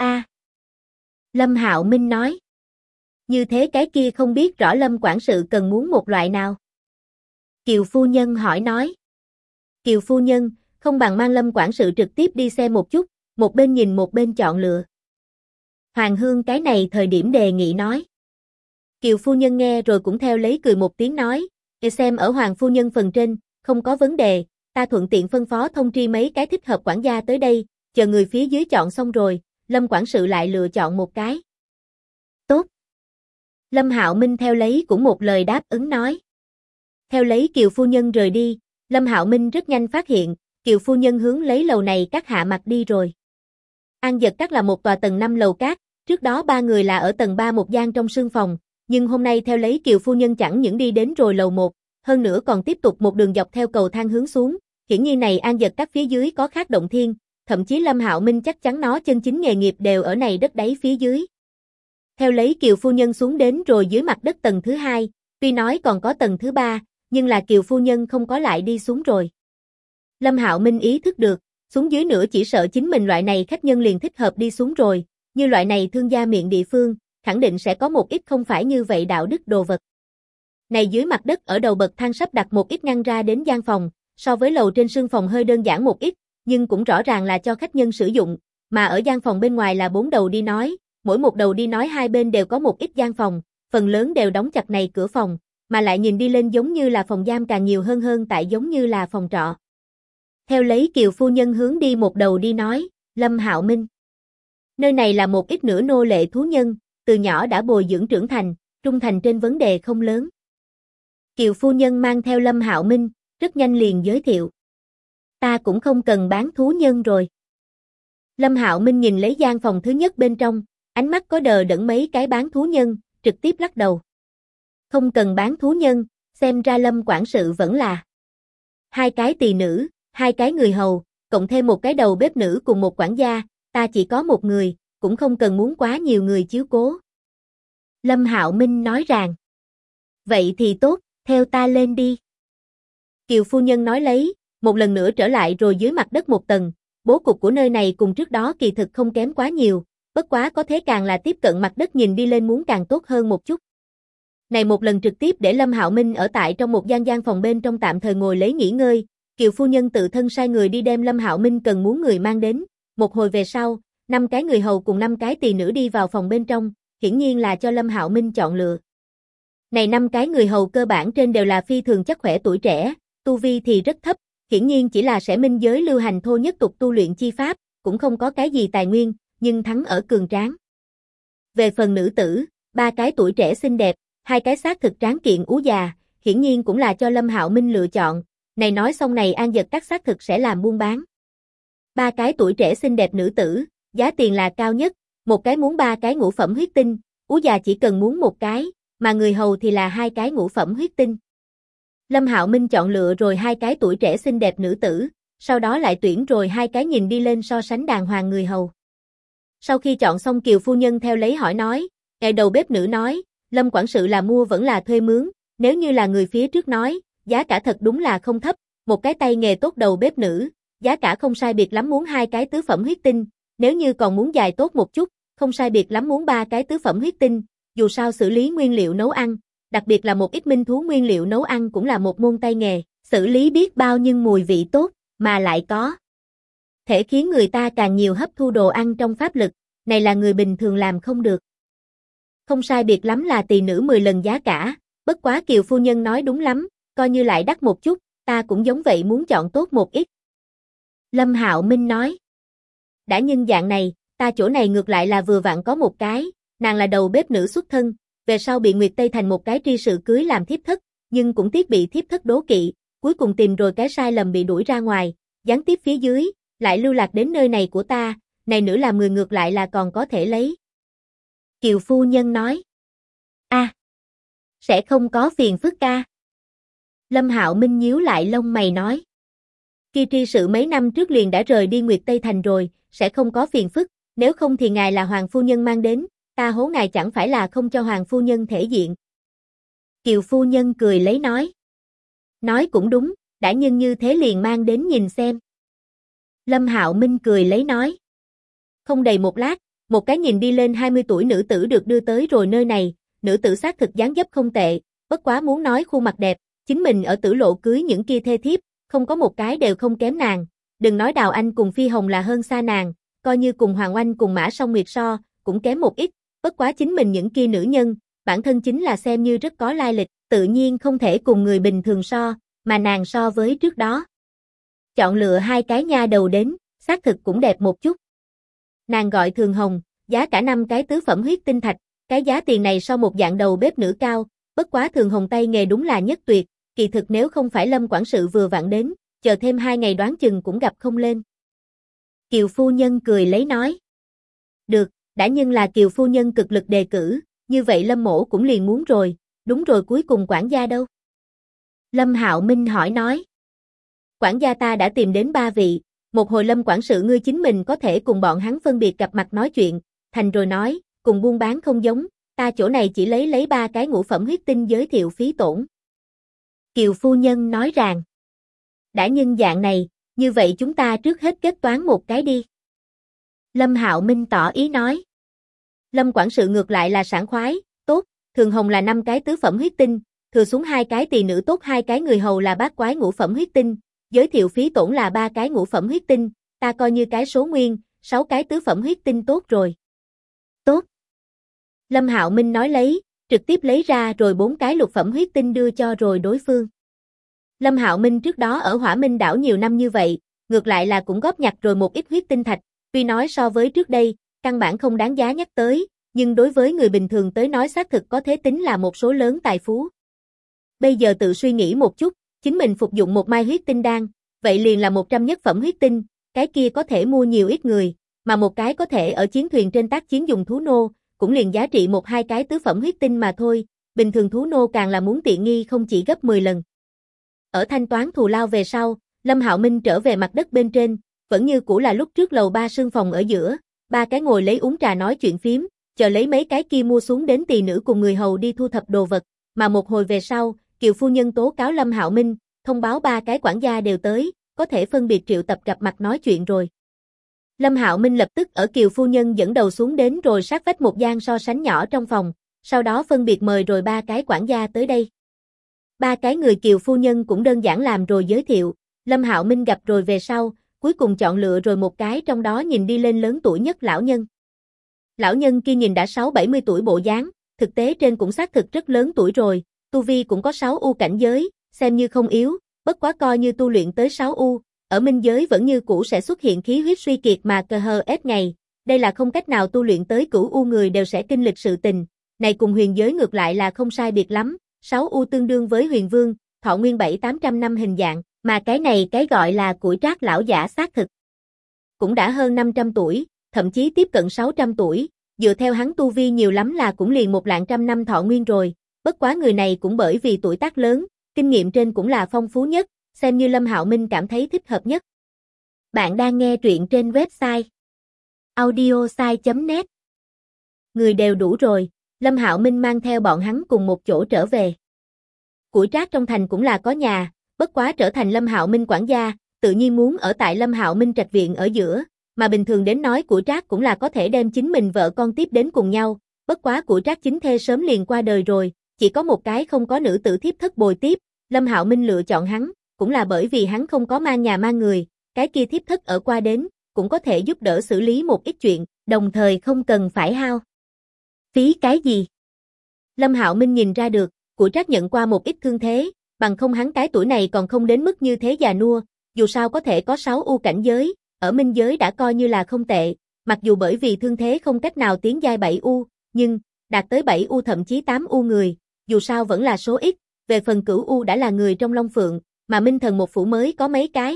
Lâm Hạo Minh nói. Như thế cái kia không biết rõ Lâm quản sự cần muốn một loại nào. Kiều phu nhân hỏi nói. Kiều phu nhân, không bằng mang Lâm quản sự trực tiếp đi xem một chút, một bên nhìn một bên chọn lựa. Hoàng Hương cái này thời điểm đề nghị nói. Kiều phu nhân nghe rồi cũng theo lấy cười một tiếng nói, xem ở Hoàng phu nhân phần trên, không có vấn đề, ta thuận tiện phân phó thông tri mấy cái thích hợp quản gia tới đây, chờ người phía dưới chọn xong rồi, Lâm quản sự lại lựa chọn một cái. Tốt. Lâm Hạo Minh theo lấy cũng một lời đáp ứng nói. Theo lấy Kiều phu nhân rời đi, Lâm Hạo Minh rất nhanh phát hiện, Kiều phu nhân hướng lấy lầu này cắt hạ mặt đi rồi. An Dật Cát là một tòa tầng 5 lầu cát, trước đó ba người là ở tầng 3 một gian trong sương phòng, nhưng hôm nay theo lấy Kiều phu nhân chẳng những đi đến rồi lầu 1, hơn nữa còn tiếp tục một đường dọc theo cầu thang hướng xuống, hiển nhiên này An Dật Cát phía dưới có khác động thiên, thậm chí Lâm Hạo Minh chắc chắn nó chân chính nghề nghiệp đều ở này đất đáy phía dưới. Theo lấy Kiều phu nhân xuống đến rồi dưới mặt đất tầng thứ 2, tuy nói còn có tầng thứ 3, nhưng là Kiều phu nhân không có lại đi xuống rồi. Lâm Hạo Minh ý thức được, xuống dưới nữa chỉ sợ chính mình loại này khách nhân liền thích hợp đi xuống rồi, như loại này thương gia miệng địa phương, khẳng định sẽ có một ít không phải như vậy đạo đức đồ vật. Này dưới mặt đất ở đầu bậc thang sắp đặt một ít ngăn ra đến gian phòng, so với lầu trên sương phòng hơi đơn giản một ít, nhưng cũng rõ ràng là cho khách nhân sử dụng, mà ở gian phòng bên ngoài là 4 đầu đi nói, mỗi một đầu đi nói hai bên đều có một ít gian phòng, phần lớn đều đóng chặt này cửa phòng, mà lại nhìn đi lên giống như là phòng giam càng nhiều hơn tại giống như là phòng trọ. Theo lấy Kiều phu nhân hướng đi một đầu đi nói, Lâm Hạo Minh. Nơi này là một ít nửa nô lệ thú nhân, từ nhỏ đã bồi dưỡng trưởng thành, trung thành trên vấn đề không lớn. Kiều phu nhân mang theo Lâm Hạo Minh, rất nhanh liền giới thiệu. Ta cũng không cần bán thú nhân rồi. Lâm Hạo Minh nhìn lấy gian phòng thứ nhất bên trong, ánh mắt có đờ đẫn mấy cái bán thú nhân, trực tiếp lắc đầu. Không cần bán thú nhân, xem ra Lâm quản sự vẫn là 2 cái tỳ nữ, 2 cái người hầu, cộng thêm một cái đầu bếp nữ cùng một quản gia, ta chỉ có một người, cũng không cần muốn quá nhiều người chiếu cố. Lâm Hạo Minh nói rằng. Vậy thì tốt, theo ta lên đi. Kiều phu nhân nói lấy, một lần nữa trở lại rồi dưới mặt đất một tầng, bố cục của nơi này cùng trước đó kỳ thực không kém quá nhiều, bất quá có thế càng là tiếp cận mặt đất nhìn đi lên muốn càng tốt hơn một chút. Này một lần trực tiếp để Lâm Hạo Minh ở tại trong một gian phòng bên trong tạm thời ngồi lấy nghỉ ngơi, Kiều phu nhân tự thân sai người đi đem Lâm Hạo Minh cần muốn người mang đến, một hồi về sau, 5 cái người hầu cùng 5 cái tỳ nữ đi vào phòng bên trong, hiển nhiên là cho Lâm Hạo Minh chọn lựa. Này 5 cái người hầu cơ bản trên đều là phi thường chắc khỏe tuổi trẻ, tu vi thì rất thấp, hiển nhiên chỉ là sẽ minh giới lưu hành thô nhất tục tu luyện chi pháp, cũng không có cái gì tài nguyên, nhưng thắng ở cường tráng. Về phần nữ tử, 3 cái tuổi trẻ xinh đẹp, 2 cái xác thực tráng kiện ú già, hiển nhiên cũng là cho Lâm Hạo Minh lựa chọn, này nói xong này An Dật Cát xác thực sẽ làm buôn bán. 3 cái tuổi trẻ xinh đẹp nữ tử, giá tiền là cao nhất, một cái muốn 3 cái ngũ phẩm huyết tinh, ú già chỉ cần muốn một cái, mà người hầu thì là 2 cái ngũ phẩm huyết tinh. Lâm Hạo Minh chọn lựa rồi 2 cái tuổi trẻ xinh đẹp nữ tử, sau đó lại tuyển rồi 2 cái nhìn đi lên so sánh đàng hoàng người hầu. Sau khi chọn xong Kiều phu nhân theo lấy hỏi nói, ngày đầu bếp nữ nói, Lâm quản sự là mua vẫn là thuê mướn, nếu như là người phía trước nói, giá cả thật đúng là không thấp, một cái tay nghề tốt đầu bếp nữ, giá cả không sai biệt lắm muốn 2 cái tứ phẩm huyết tinh, nếu như còn muốn dài tốt một chút, không sai biệt lắm muốn 3 cái tứ phẩm huyết tinh, dù sao xử lý nguyên liệu nấu ăn, đặc biệt là một ít minh thú nguyên liệu nấu ăn cũng là một môn tay nghề, xử lý biết bao nhưng mùi vị tốt, mà lại có thể khiến người ta càng nhiều hấp thu đồ ăn trong pháp lực, này là người bình thường làm không được. Không sai biệt lắm là tỳ nữ 10 lần giá cả, bất quá Kiều phu nhân nói đúng lắm, coi như lại đắt một chút, ta cũng giống vậy muốn chọn tốt một ít. Lâm Hạo Minh nói, đã nhân dạng này, ta chỗ này ngược lại là vừa vặn có một cái, nàng là đầu bếp nữ xuất thân, về sau bị Nguyệt Tây Thành một cái tri sự cưới làm thiếp thất, nhưng cũng tiếc bị thiếp thất đố kỵ, cuối cùng tìm rồi cái sai lầm bị đuổi ra ngoài, gián tiếp phía dưới, lại lưu lạc đến nơi này của ta, này nữa làm người ngược lại là còn có thể lấy. Kiều phu nhân nói, sẽ không có phiền phức ca. Lâm Hạo Minh nhíu lại lông mày nói, Kỳ tri sự mấy năm trước liền đã rời đi Nguyệt Tây Thành rồi, sẽ không có phiền phức, nếu không thì ngài là hoàng phu nhân mang đến, ta hố ngài chẳng phải là không cho hoàng phu nhân thể diện. Kiều phu nhân cười lấy nói cũng đúng, đã nhân như thế liền mang đến nhìn xem. Lâm Hạo Minh cười lấy nói. Không đầy một lát, một cái nhìn đi lên 20 tuổi nữ tử được đưa tới rồi nơi này, nữ tử xác thực dáng dấp không tệ, bất quá muốn nói khuôn mặt đẹp, chính mình ở Tử Lộ cưới những kia thê thiếp, không có một cái đều không kém nàng, đừng nói Đào Anh cùng Phi Hồng là hơn xa nàng, coi như cùng Hoàng Oanh cùng Mã Song Nguyệt so, cũng kém một ít, bất quá chính mình những kia nữ nhân, bản thân chính là xem như rất có lai lịch, tự nhiên không thể cùng người bình thường so, mà nàng so với trước đó. Chọn lựa 2 cái nha đầu đến, xác thực cũng đẹp một chút. Nàng gọi Thường Hồng, giá cả 5 cái tứ phẩm huyết tinh thạch, cái giá tiền này so một dạng đầu bếp nữ cao, bất quá Thường Hồng tay nghề đúng là nhất tuyệt, kỳ thực nếu không phải Lâm quản sự vừa vặn đến, chờ thêm 2 ngày đoán chừng cũng gặp không lên. Kiều phu nhân cười lấy nói. Được, đã nhưng là Kiều phu nhân cực lực đề cử, như vậy Lâm mỗ cũng liền muốn rồi, đúng rồi cuối cùng quản gia đâu? Lâm Hạo Minh hỏi nói. Quản gia ta đã tìm đến 3 vị, một hồi Lâm quản sự ngươi chính mình có thể cùng bọn hắn phân biệt gặp mặt nói chuyện, thành rồi nói, cùng buôn bán không giống, ta chỗ này chỉ lấy 3 cái ngũ phẩm huyết tinh giới thiệu phí tổn. Kiều phu nhân nói rằng, đã nhưng dạng này, như vậy chúng ta trước hết kết toán một cái đi. Lâm Hạo Minh tỏ ý nói. Lâm quản sự ngược lại là sảng khoái, tốt, Thường Hồng là 5 cái tứ phẩm huyết tinh, thừa xuống 2 cái tỳ nữ tốt 2 cái người hầu là bát quái ngũ phẩm huyết tinh, giới thiệu phí tổn là 3 cái ngũ phẩm huyết tinh, ta coi như cái số nguyên, 6 cái tứ phẩm huyết tinh tốt rồi. Tốt. Lâm Hạo Minh nói lấy, trực tiếp lấy ra rồi 4 cái lục phẩm huyết tinh đưa cho rồi đối phương. Lâm Hạo Minh trước đó ở Hỏa Minh đảo nhiều năm như vậy, ngược lại là cũng góp nhặt rồi một ít huyết tinh thạch, tuy nói so với trước đây, căn bản không đáng giá nhắc tới, nhưng đối với người bình thường tới nói xác thực có thể tính là một số lớn tài phú. Bây giờ tự suy nghĩ một chút, chính mình phục dụng một mai huyết tinh đan, vậy liền là 100 nhất phẩm huyết tinh, cái kia có thể mua nhiều ít người, mà một cái có thể ở chiến thuyền trên tác chiến dùng thú nô, cũng liền giá trị 1-2 cái tứ phẩm huyết tinh mà thôi, bình thường thú nô càng là muốn tiện nghi không chỉ gấp 10 lần. Ở thanh toán thù lao về sau, Lâm Hạo Minh trở về mặt đất bên trên, vẫn như cũ là lúc trước lầu 3 sương phòng ở giữa, 3 cái ngồi lấy uống trà nói chuyện phím, chờ lấy mấy cái kia mua xuống đến tỳ nữ cùng người hầu đi thu thập đồ vật, mà một hồi về sau, Kiều phu nhân tố cáo Lâm Hạo Minh, thông báo 3 cái quản gia đều tới, có thể phân biệt triệu tập gặp mặt nói chuyện rồi. Lâm Hạo Minh lập tức ở Kiều phu nhân dẫn đầu xuống đến rồi sát vách một gian so sánh nhỏ trong phòng, sau đó phân biệt mời rồi 3 cái quản gia tới đây. 3 cái người Kiều phu nhân cũng đơn giản làm rồi giới thiệu, Lâm Hạo Minh gặp rồi về sau, cuối cùng chọn lựa rồi một cái trong đó nhìn đi lên lớn tuổi nhất lão nhân. Lão nhân kia nhìn đã 6-70 tuổi bộ dáng, thực tế trên cũng xác thực rất lớn tuổi rồi, tu vi cũng có 6 u cảnh giới, xem như không yếu, bất quá coi như tu luyện tới 6 u, ở minh giới vẫn như cũ sẽ xuất hiện khí huyết suy kiệt mà cơ hờ ép ngày, đây là không cách nào tu luyện tới cửu u người đều sẽ kinh lịch sự tình, này cùng huyền giới ngược lại là không sai biệt lắm, 6 u tương đương với huyền vương, thọ nguyên 700-800 năm hình dạng, mà cái này cái gọi là củi trác lão giả xác thực. Cũng đã hơn 500 tuổi, thậm chí tiếp cận 600 tuổi, dựa theo hắn tu vi nhiều lắm là cũng liền 100 năm thọ nguyên rồi, bất quá người này cũng bởi vì tuổi tác lớn, kinh nghiệm trên cũng là phong phú nhất, xem như Lâm Hạo Minh cảm thấy thích hợp nhất. Bạn đang nghe truyện trên website audiosai.net. Người đều đủ rồi, Lâm Hạo Minh mang theo bọn hắn cùng một chỗ trở về. Củi trác trong thành cũng là có nhà, bất quá trở thành Lâm Hạo Minh quản gia, tự nhiên muốn ở tại Lâm Hạo Minh trạch viện ở giữa, mà bình thường đến nói củi trác cũng là có thể đem chính mình vợ con tiếp đến cùng nhau, bất quá củi trác chính thê sớm liền qua đời rồi, chỉ có một cái không có nữ tử thiếp thất bồi tiếp, Lâm Hạo Minh lựa chọn hắn, cũng là bởi vì hắn không có mang nhà mang người, cái kia thiếp thất ở qua đến, cũng có thể giúp đỡ xử lý một ít chuyện, đồng thời không cần phải hao phí cái gì. Lâm Hạo Minh nhìn ra được, củi trác nhận qua một ít thương thế, bằng không hắn cái tuổi này còn không đến mức như thế già nua, dù sao có thể có 6 u cảnh giới, ở minh giới đã coi như là không tệ, mặc dù bởi vì thương thế không cách nào tiến giai 7 u, nhưng đạt tới 7 u thậm chí 8 u người, dù sao vẫn là số ít, về phần cửu u đã là người trong Long Phượng, mà Minh Thần một phủ mới có mấy cái.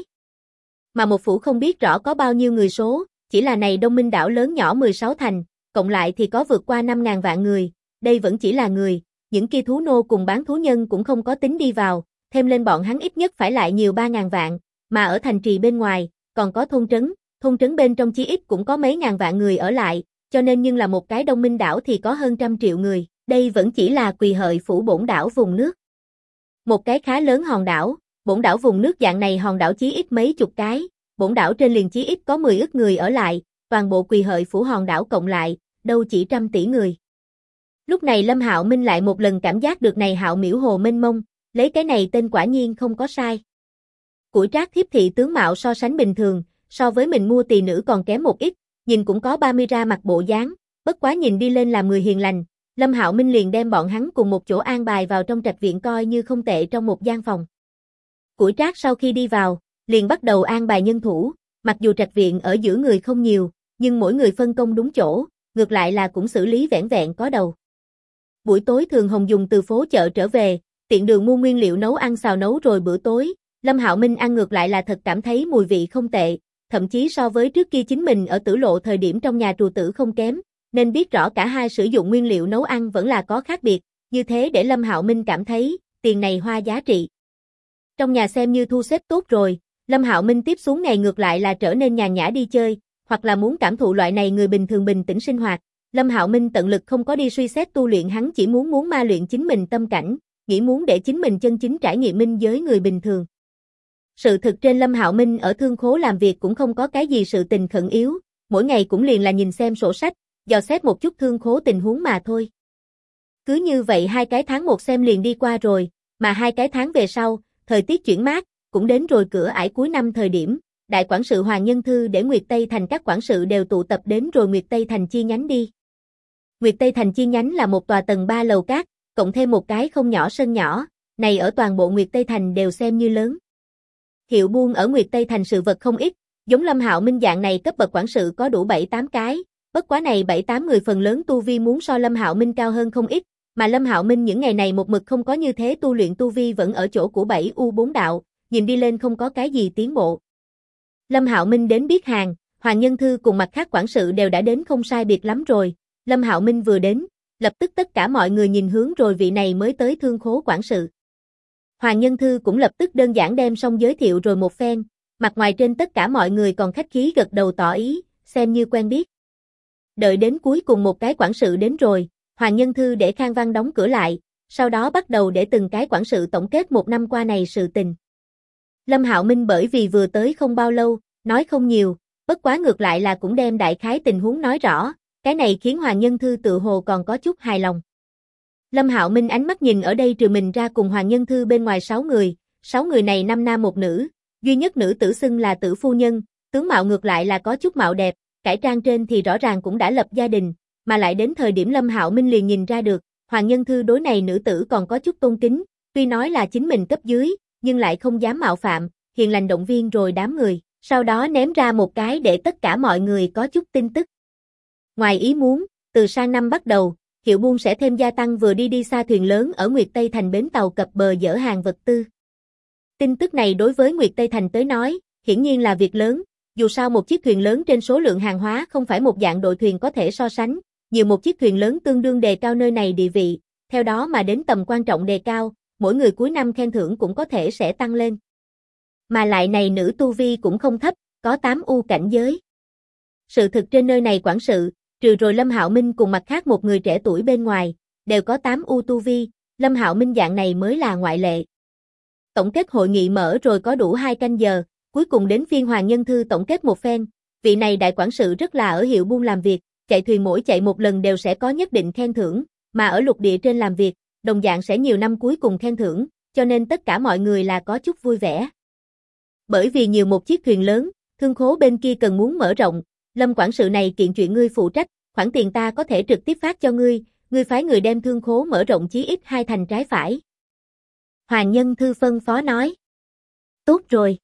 Mà một phủ không biết rõ có bao nhiêu người số, chỉ là này Đông Minh đảo lớn nhỏ 16 thành, cộng lại thì có vượt qua 5.000 vạn người, đây vẫn chỉ là người, những kia thú nô cùng bán thú nhân cũng không có tính đi vào, thêm lên bọn hắn ít nhất phải lại nhiều 3.000 vạn, mà ở thành trì bên ngoài, còn có thôn trấn bên trong chí ít cũng có mấy ngàn vạn người ở lại, cho nên nhưng là một cái Đông Minh đảo thì có hơn 100 triệu người, đây vẫn chỉ là Quỳ Hợi phủ bổn đảo vùng nước. Một cái khá lớn hòn đảo, bổn đảo vùng nước dạng này hòn đảo chí ít mấy chục cái, bổn đảo trên liền chí ít có 10 ức người ở lại, toàn bộ Quỳ Hợi phủ hòn đảo cộng lại, đâu chỉ 100 tỷ người. Lúc này Lâm Hạo Minh lại một lần cảm giác được này hạo miễu hồ mênh mông, lấy cái này tên quả nhiên không có sai. Củi trác thiếp thị tướng mạo so sánh bình thường, so với mình mua tỳ nữ còn kém một ít, nhìn cũng có 30 ra mặt bộ dáng, bất quá nhìn đi lên là người hiền lành, Lâm Hạo Minh liền đem bọn hắn cùng một chỗ an bài vào trong trạch viện coi như không tệ trong một gian phòng. Củi trác sau khi đi vào, liền bắt đầu an bài nhân thủ, mặc dù trạch viện ở giữa người không nhiều, nhưng mỗi người phân công đúng chỗ, ngược lại là cũng xử lý vẻn vẹn có đầu. Buổi tối Thường Hồng dùng từ phố chợ trở về, tiện đường mua nguyên liệu nấu ăn xào nấu rồi bữa tối, Lâm Hạo Minh ăn ngược lại là thật cảm thấy mùi vị không tệ, thậm chí so với trước kia chính mình ở Tử Lộ thời điểm trong nhà trù tử không kém, nên biết rõ cả hai sử dụng nguyên liệu nấu ăn vẫn là có khác biệt, như thế để Lâm Hạo Minh cảm thấy, tiền này hoa giá trị. Trong nhà xem như thu xếp tốt rồi, Lâm Hạo Minh tiếp xuống ngày ngược lại là trở nên nhàn nhã đi chơi, hoặc là muốn cảm thụ loại này người bình thường bình tĩnh sinh hoạt. Lâm Hạo Minh tận lực không có đi suy xét tu luyện, hắn chỉ muốn ma luyện chính mình tâm cảnh, nghĩ muốn để chính mình chân chính trải nghiệm minh giới người bình thường. Sự thực trên Lâm Hạo Minh ở thương khố làm việc cũng không có cái gì sự tình khẩn yếu, mỗi ngày cũng liền là nhìn xem sổ sách, dò xét một chút thương khố tình huống mà thôi. Cứ như vậy 2 cái tháng một xem liền đi qua rồi, mà 2 cái tháng về sau, thời tiết chuyển mát, cũng đến rồi cửa ải cuối năm thời điểm, đại quản sự Hoàng Nhân Thư để Nguyệt Tây Thành các quản sự đều tụ tập đến rồi Nguyệt Tây Thành chi nhánh đi. Nguyệt Tây Thành chi nhánh là một tòa tầng 3 lầu cát, cộng thêm một cái không nhỏ sân nhỏ, này ở toàn bộ Nguyệt Tây Thành đều xem như lớn. Hiệu buôn ở Nguyệt Tây Thành sự vật không ít, giống Lâm Hạo Minh dạng này cấp bậc quản sự có đủ 7-8 cái, bất quá này 7-8 người phần lớn tu vi muốn so Lâm Hạo Minh cao hơn không ít, mà Lâm Hạo Minh những ngày này một mực không có như thế tu luyện, tu vi vẫn ở chỗ của 7U4 đạo, nhìn đi lên không có cái gì tiến bộ. Lâm Hạo Minh đến biết hàng, Hoàng Nhân Thư cùng mặt khác quản sự đều đã đến không sai biệt lắm rồi, Lâm Hạo Minh vừa đến, lập tức tất cả mọi người nhìn hướng rồi vị này mới tới thương khố quản sự. Hoàng Nhân Thư cũng lập tức đơn giản đem xong giới thiệu rồi một phen, mặt ngoài trên tất cả mọi người còn khách khí gật đầu tỏ ý, xem như quen biết. Đợi đến cuối cùng một cái quản sự đến rồi, Hoàng Nhân Thư để Khang Văn đóng cửa lại, sau đó bắt đầu để từng cái quản sự tổng kết một năm qua này sự tình. Lâm Hạo Minh bởi vì vừa tới không bao lâu, nói không nhiều, bất quá ngược lại là cũng đem đại khái tình huống nói rõ, cái này khiến Hoàng Nhân Thư tự hồ còn có chút hài lòng. Lâm Hạo Minh ánh mắt nhìn ở đây trừ mình ra cùng Hoàng Nhân Thư bên ngoài 6 người này 5 nam 1 nữ, duy nhất nữ tử xưng là Tử phu nhân, tướng mạo ngược lại là có chút mạo đẹp, cải trang trên thì rõ ràng cũng đã lập gia đình, mà lại đến thời điểm Lâm Hạo Minh liền nhìn ra được, Hoàng Nhân Thư đối này nữ tử còn có chút tôn kính, tuy nói là chính mình cấp dưới, nhưng lại không dám mạo phạm, hiền lành động viên rồi đám người, sau đó ném ra một cái để tất cả mọi người có chút tin tức. Ngoài ý muốn, từ sang năm bắt đầu, hiệu buôn sẽ thêm gia tăng vừa đi xa thuyền lớn ở Nguyệt Tây Thành bến tàu cập bờ dỡ hàng vật tư. Tin tức này đối với Nguyệt Tây Thành tới nói, hiển nhiên là việc lớn, dù sao một chiếc thuyền lớn trên số lượng hàng hóa không phải một dạng đội thuyền có thể so sánh, nhiều một chiếc thuyền lớn tương đương đề cao nơi này địa vị, theo đó mà đến tầm quan trọng đề cao, mỗi người cuối năm khen thưởng cũng có thể sẽ tăng lên. Mà lại này nữ tu vi cũng không thấp, có 8U cảnh giới. Sự thực trên nơi này quản sự, trừ rồi Lâm Hạo Minh cùng mặt khác một người trẻ tuổi bên ngoài, đều có 8U tu vi, Lâm Hạo Minh dạng này mới là ngoại lệ. Tổng kết hội nghị mở rồi có đủ 2 canh giờ, cuối cùng đến phiên Hoàng Nhân Thư tổng kết một phen, vị này đại quản sự rất là ở hiệu buôn làm việc, chạy thuyền mỗi chạy một lần đều sẽ có nhất định khen thưởng, mà ở lục địa trên làm việc, đồng dạng sẽ nhiều năm cuối cùng khen thưởng, cho nên tất cả mọi người là có chút vui vẻ. Bởi vì nhiều một chiếc thuyền lớn, thương khố bên kia cần muốn mở rộng, Lâm quản sự này kiện chuyện ngươi phụ trách, khoản tiền ta có thể trực tiếp phát cho ngươi phái người đem thương khố mở rộng chí ít 2 thành trái phải. Hoàng Nhân Thư phân phó nói. Tốt rồi.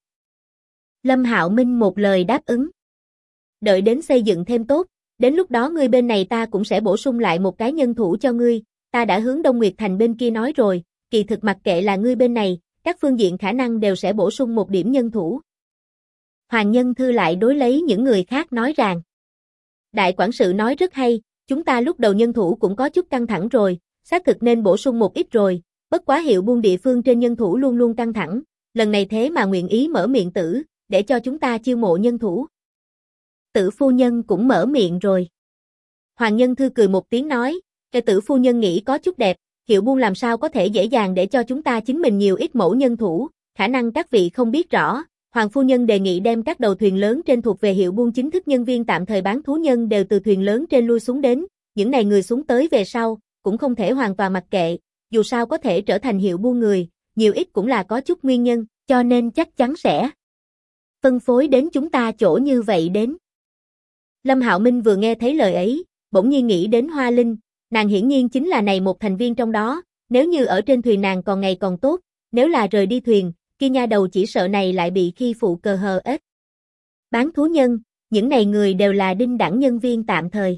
Lâm Hạo Minh một lời đáp ứng. Đợi đến xây dựng thêm tốt, đến lúc đó ngươi bên này ta cũng sẽ bổ sung lại một cái nhân thủ cho ngươi, ta đã hướng Đông Nguyệt Thành bên kia nói rồi, kỳ thực mặc kệ là ngươi bên này, các phương diện khả năng đều sẽ bổ sung một điểm nhân thủ. Hoàng Nhân Thư lại đối lấy những người khác nói rằng. Đại quản sự nói rất hay, chúng ta lúc đầu nhân thủ cũng có chút căng thẳng rồi, xác thực nên bổ sung một ít rồi, bất quá hiệu buôn địa phương trên nhân thủ luôn luôn căng thẳng, lần này thế mà nguyện ý mở miệng Tử, để cho chúng ta chiêu mộ nhân thủ. Tử phu nhân cũng mở miệng rồi. Hoàng Nhân Thư cười một tiếng nói, cái Tử phu nhân nghĩ có chút đẹp, hiệu buôn làm sao có thể dễ dàng để cho chúng ta chính mình nhiều ít mẫu nhân thủ, khả năng các vị không biết rõ. Hoàng phu nhân đề nghị đem các đầu thuyền lớn trên thuộc về hiệu buôn chính thức nhân viên tạm thời bán thú nhân đều từ thuyền lớn trên lui xuống đến, những này người xuống tới về sau, cũng không thể hoàn toàn mặc kệ, dù sao có thể trở thành hiệu buôn người, nhiều ít cũng là có chút nguyên nhân, cho nên chắc chắn sẽ phân phối đến chúng ta chỗ như vậy đến. Lâm Hạo Minh vừa nghe thấy lời ấy, bỗng nhiên nghĩ đến Hoa Linh, nàng hiển nhiên chính là này một thành viên trong đó, nếu như ở trên thuyền nàng còn ngày còn tốt, nếu là rời đi thuyền, kia nha đầu chỉ sợ này lại bị khi phụ cờ hờ ếch. Bán thú nhân, những này người đều là đinh đẳng nhân viên tạm thời.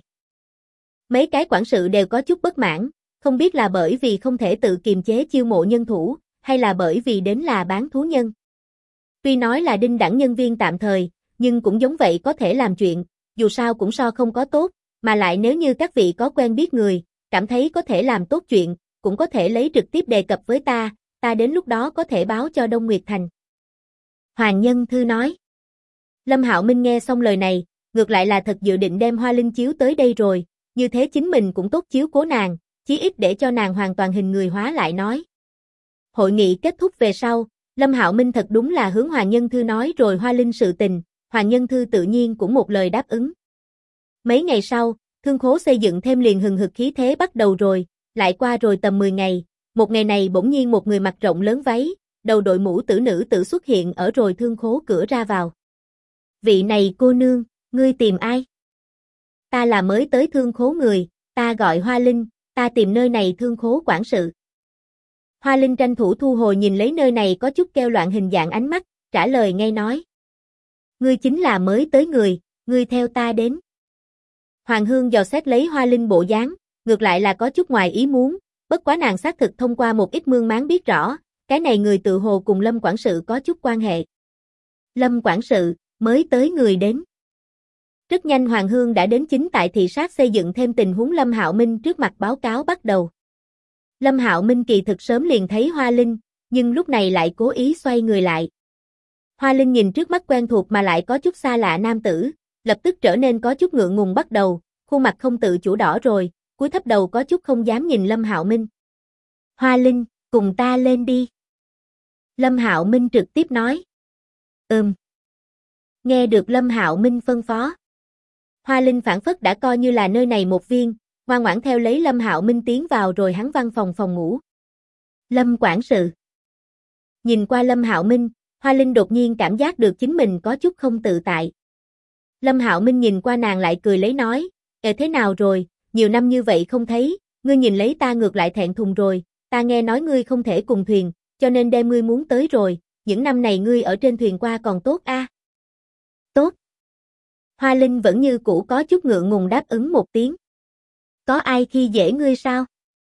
Mấy cái quản sự đều có chút bất mãn, không biết là bởi vì không thể tự kiềm chế chiêu mộ nhân thủ, hay là bởi vì đến là bán thú nhân. Tuy nói là đinh đẳng nhân viên tạm thời, nhưng cũng giống vậy có thể làm chuyện, dù sao cũng so không có tốt, mà lại nếu như các vị có quen biết người, cảm thấy có thể làm tốt chuyện, cũng có thể lấy trực tiếp đề cập với ta đến lúc đó có thể báo cho Đông Nguyệt Thành. Hoàng Nhân Thư nói. Lâm Hạo Minh nghe xong lời này, ngược lại là thật dự định đem Hoa Linh chiếu tới đây rồi, như thế chính mình cũng tốt chiếu cố nàng, chí ít để cho nàng hoàn toàn hình người hóa lại nói. Hội nghị kết thúc về sau, Lâm Hạo Minh thật đúng là hướng Hoàng Nhân Thư nói rồi Hoa Linh sự tình, Hoàng Nhân Thư tự nhiên cũng một lời đáp ứng. Mấy ngày sau, thương khố xây dựng thêm liền hừng hực khí thế bắt đầu rồi, lại qua rồi tầm 10 ngày, một ngày này bỗng nhiên một người mặc rộng lớn váy, đầu đội mũ tử nữ tử xuất hiện ở rồi thương khố cửa ra vào. Vị này cô nương, ngươi tìm ai? Ta là mới tới thương khố người, ta gọi Hoa Linh, ta tìm nơi này thương khố quản sự. Hoa Linh tranh thủ thu hồi nhìn lấy nơi này có chút keo loạn hình dạng ánh mắt, trả lời ngay nói. Ngươi chính là mới tới người, ngươi theo ta đến. Hoàng Hương dò xét lấy Hoa Linh bộ dáng, ngược lại là có chút ngoài ý muốn, bất quá nàng xác thực thông qua một ít mương máng biết rõ, cái này người tự hồ cùng Lâm quản sự có chút quan hệ. Lâm quản sự, mới tới người đến. Rất nhanh Hoàng Hương đã đến chính tại thị sát xây dựng thêm tình huống Lâm Hạo Minh trước mặt báo cáo bắt đầu. Lâm Hạo Minh kỳ thực sớm liền thấy Hoa Linh, nhưng lúc này lại cố ý xoay người lại. Hoa Linh nhìn trước mắt quen thuộc mà lại có chút xa lạ nam tử, lập tức trở nên có chút ngượng ngùng bắt đầu, khuôn mặt không tự chủ đỏ rồi, cúi thấp đầu có chút không dám nhìn Lâm Hạo Minh. Hoa Linh, cùng ta lên đi. Lâm Hạo Minh trực tiếp nói. Nghe được Lâm Hạo Minh phân phó. Hoa Linh phản phất đã coi như là nơi này một viên, ngoan ngoãn theo lấy Lâm Hạo Minh tiến vào rồi hắn văn phòng ngủ. Lâm quản sự. Nhìn qua Lâm Hạo Minh, Hoa Linh đột nhiên cảm giác được chính mình có chút không tự tại. Lâm Hạo Minh nhìn qua nàng lại cười lấy nói, thế nào rồi, nhiều năm như vậy không thấy, ngươi nhìn lấy ta ngược lại thẹn thùng rồi, ta nghe nói ngươi không thể cùng thuyền, cho nên đem ngươi muốn tới rồi, những năm này ngươi ở trên thuyền qua còn tốt a? Tốt. Hoa Linh vẫn như cũ có chút ngượng ngùng đáp ứng một tiếng. Có ai khi dễ ngươi sao?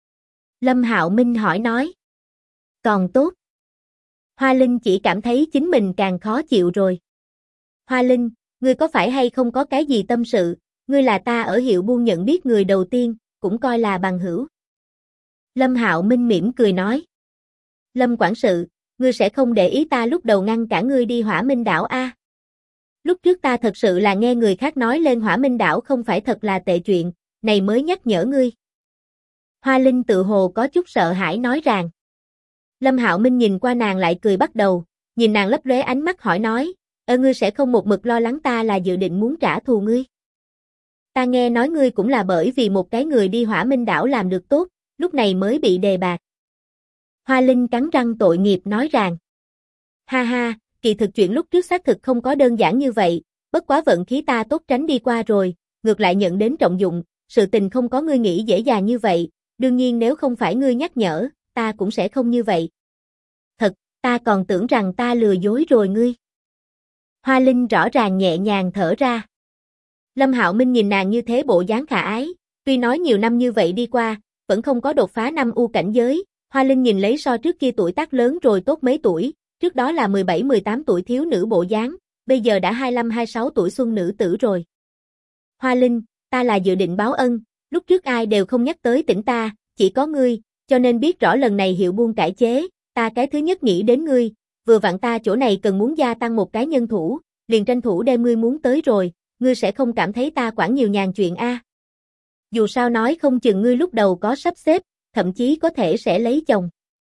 Lâm Hạo Minh hỏi nói. Còn tốt. Hoa Linh chỉ cảm thấy chính mình càng khó chịu rồi. Hoa Linh, ngươi có phải hay không có cái gì tâm sự, ngươi là ta ở Hiệu Buôn nhận biết người đầu tiên, cũng coi là bằng hữu. Lâm Hạo Minh mỉm cười nói. Lâm quản sự, ngươi sẽ không để ý ta lúc đầu ngăn cản ngươi đi Hỏa Minh đảo a? Lúc trước ta thật sự là nghe người khác nói lên Hỏa Minh đảo không phải thật là tệ chuyện, này mới nhắc nhở ngươi. Hoa Linh tự hồ có chút sợ hãi nói rằng. Lâm Hạo Minh nhìn qua nàng lại cười bắt đầu, nhìn nàng lấp lóe ánh mắt hỏi nói, ngươi sẽ không một mực lo lắng ta là dự định muốn trả thù ngươi. Ta nghe nói ngươi cũng là bởi vì một cái người đi Hỏa Minh đảo làm được tốt, lúc này mới bị đề bạt. Hoa Linh cắn răng tội nghiệp nói rằng. Ha ha, kỳ thực chuyện lúc trước xác thực không có đơn giản như vậy, bất quá vận khí ta tốt tránh đi qua rồi, ngược lại nhận đến trọng dụng, sự tình không có ngươi nghĩ dễ dàng như vậy, đương nhiên nếu không phải ngươi nhắc nhở, ta cũng sẽ không như vậy. Thật, ta còn tưởng rằng ta lừa dối rồi ngươi. Hoa Linh rõ ràng nhẹ nhàng thở ra. Lâm Hạo Minh nhìn nàng như thế bộ dáng khả ái, tuy nói nhiều năm như vậy đi qua, vẫn không có đột phá 5 u cảnh giới, Hoa Linh nhìn lấy so trước kia tuổi tác lớn rồi tốt mấy tuổi, trước đó là 17-18 tuổi thiếu nữ bộ dáng, bây giờ đã 25-26 tuổi xuân nữ tử rồi. Hoa Linh, ta là dự định báo ân, lúc trước ai đều không nhắc tới tỉnh ta, chỉ có ngươi, cho nên biết rõ lần này Hiệu Buôn cải chế, ta cái thứ nhất nghĩ đến ngươi, vừa vặn ta chỗ này cần muốn gia tăng một cái nhân thủ, liền tranh thủ đem ngươi muốn tới rồi, ngươi sẽ không cảm thấy ta quản nhiều nhàn chuyện a? Dù sao nói không chừng ngươi lúc đầu có sắp xếp, thậm chí có thể sẽ lấy chồng.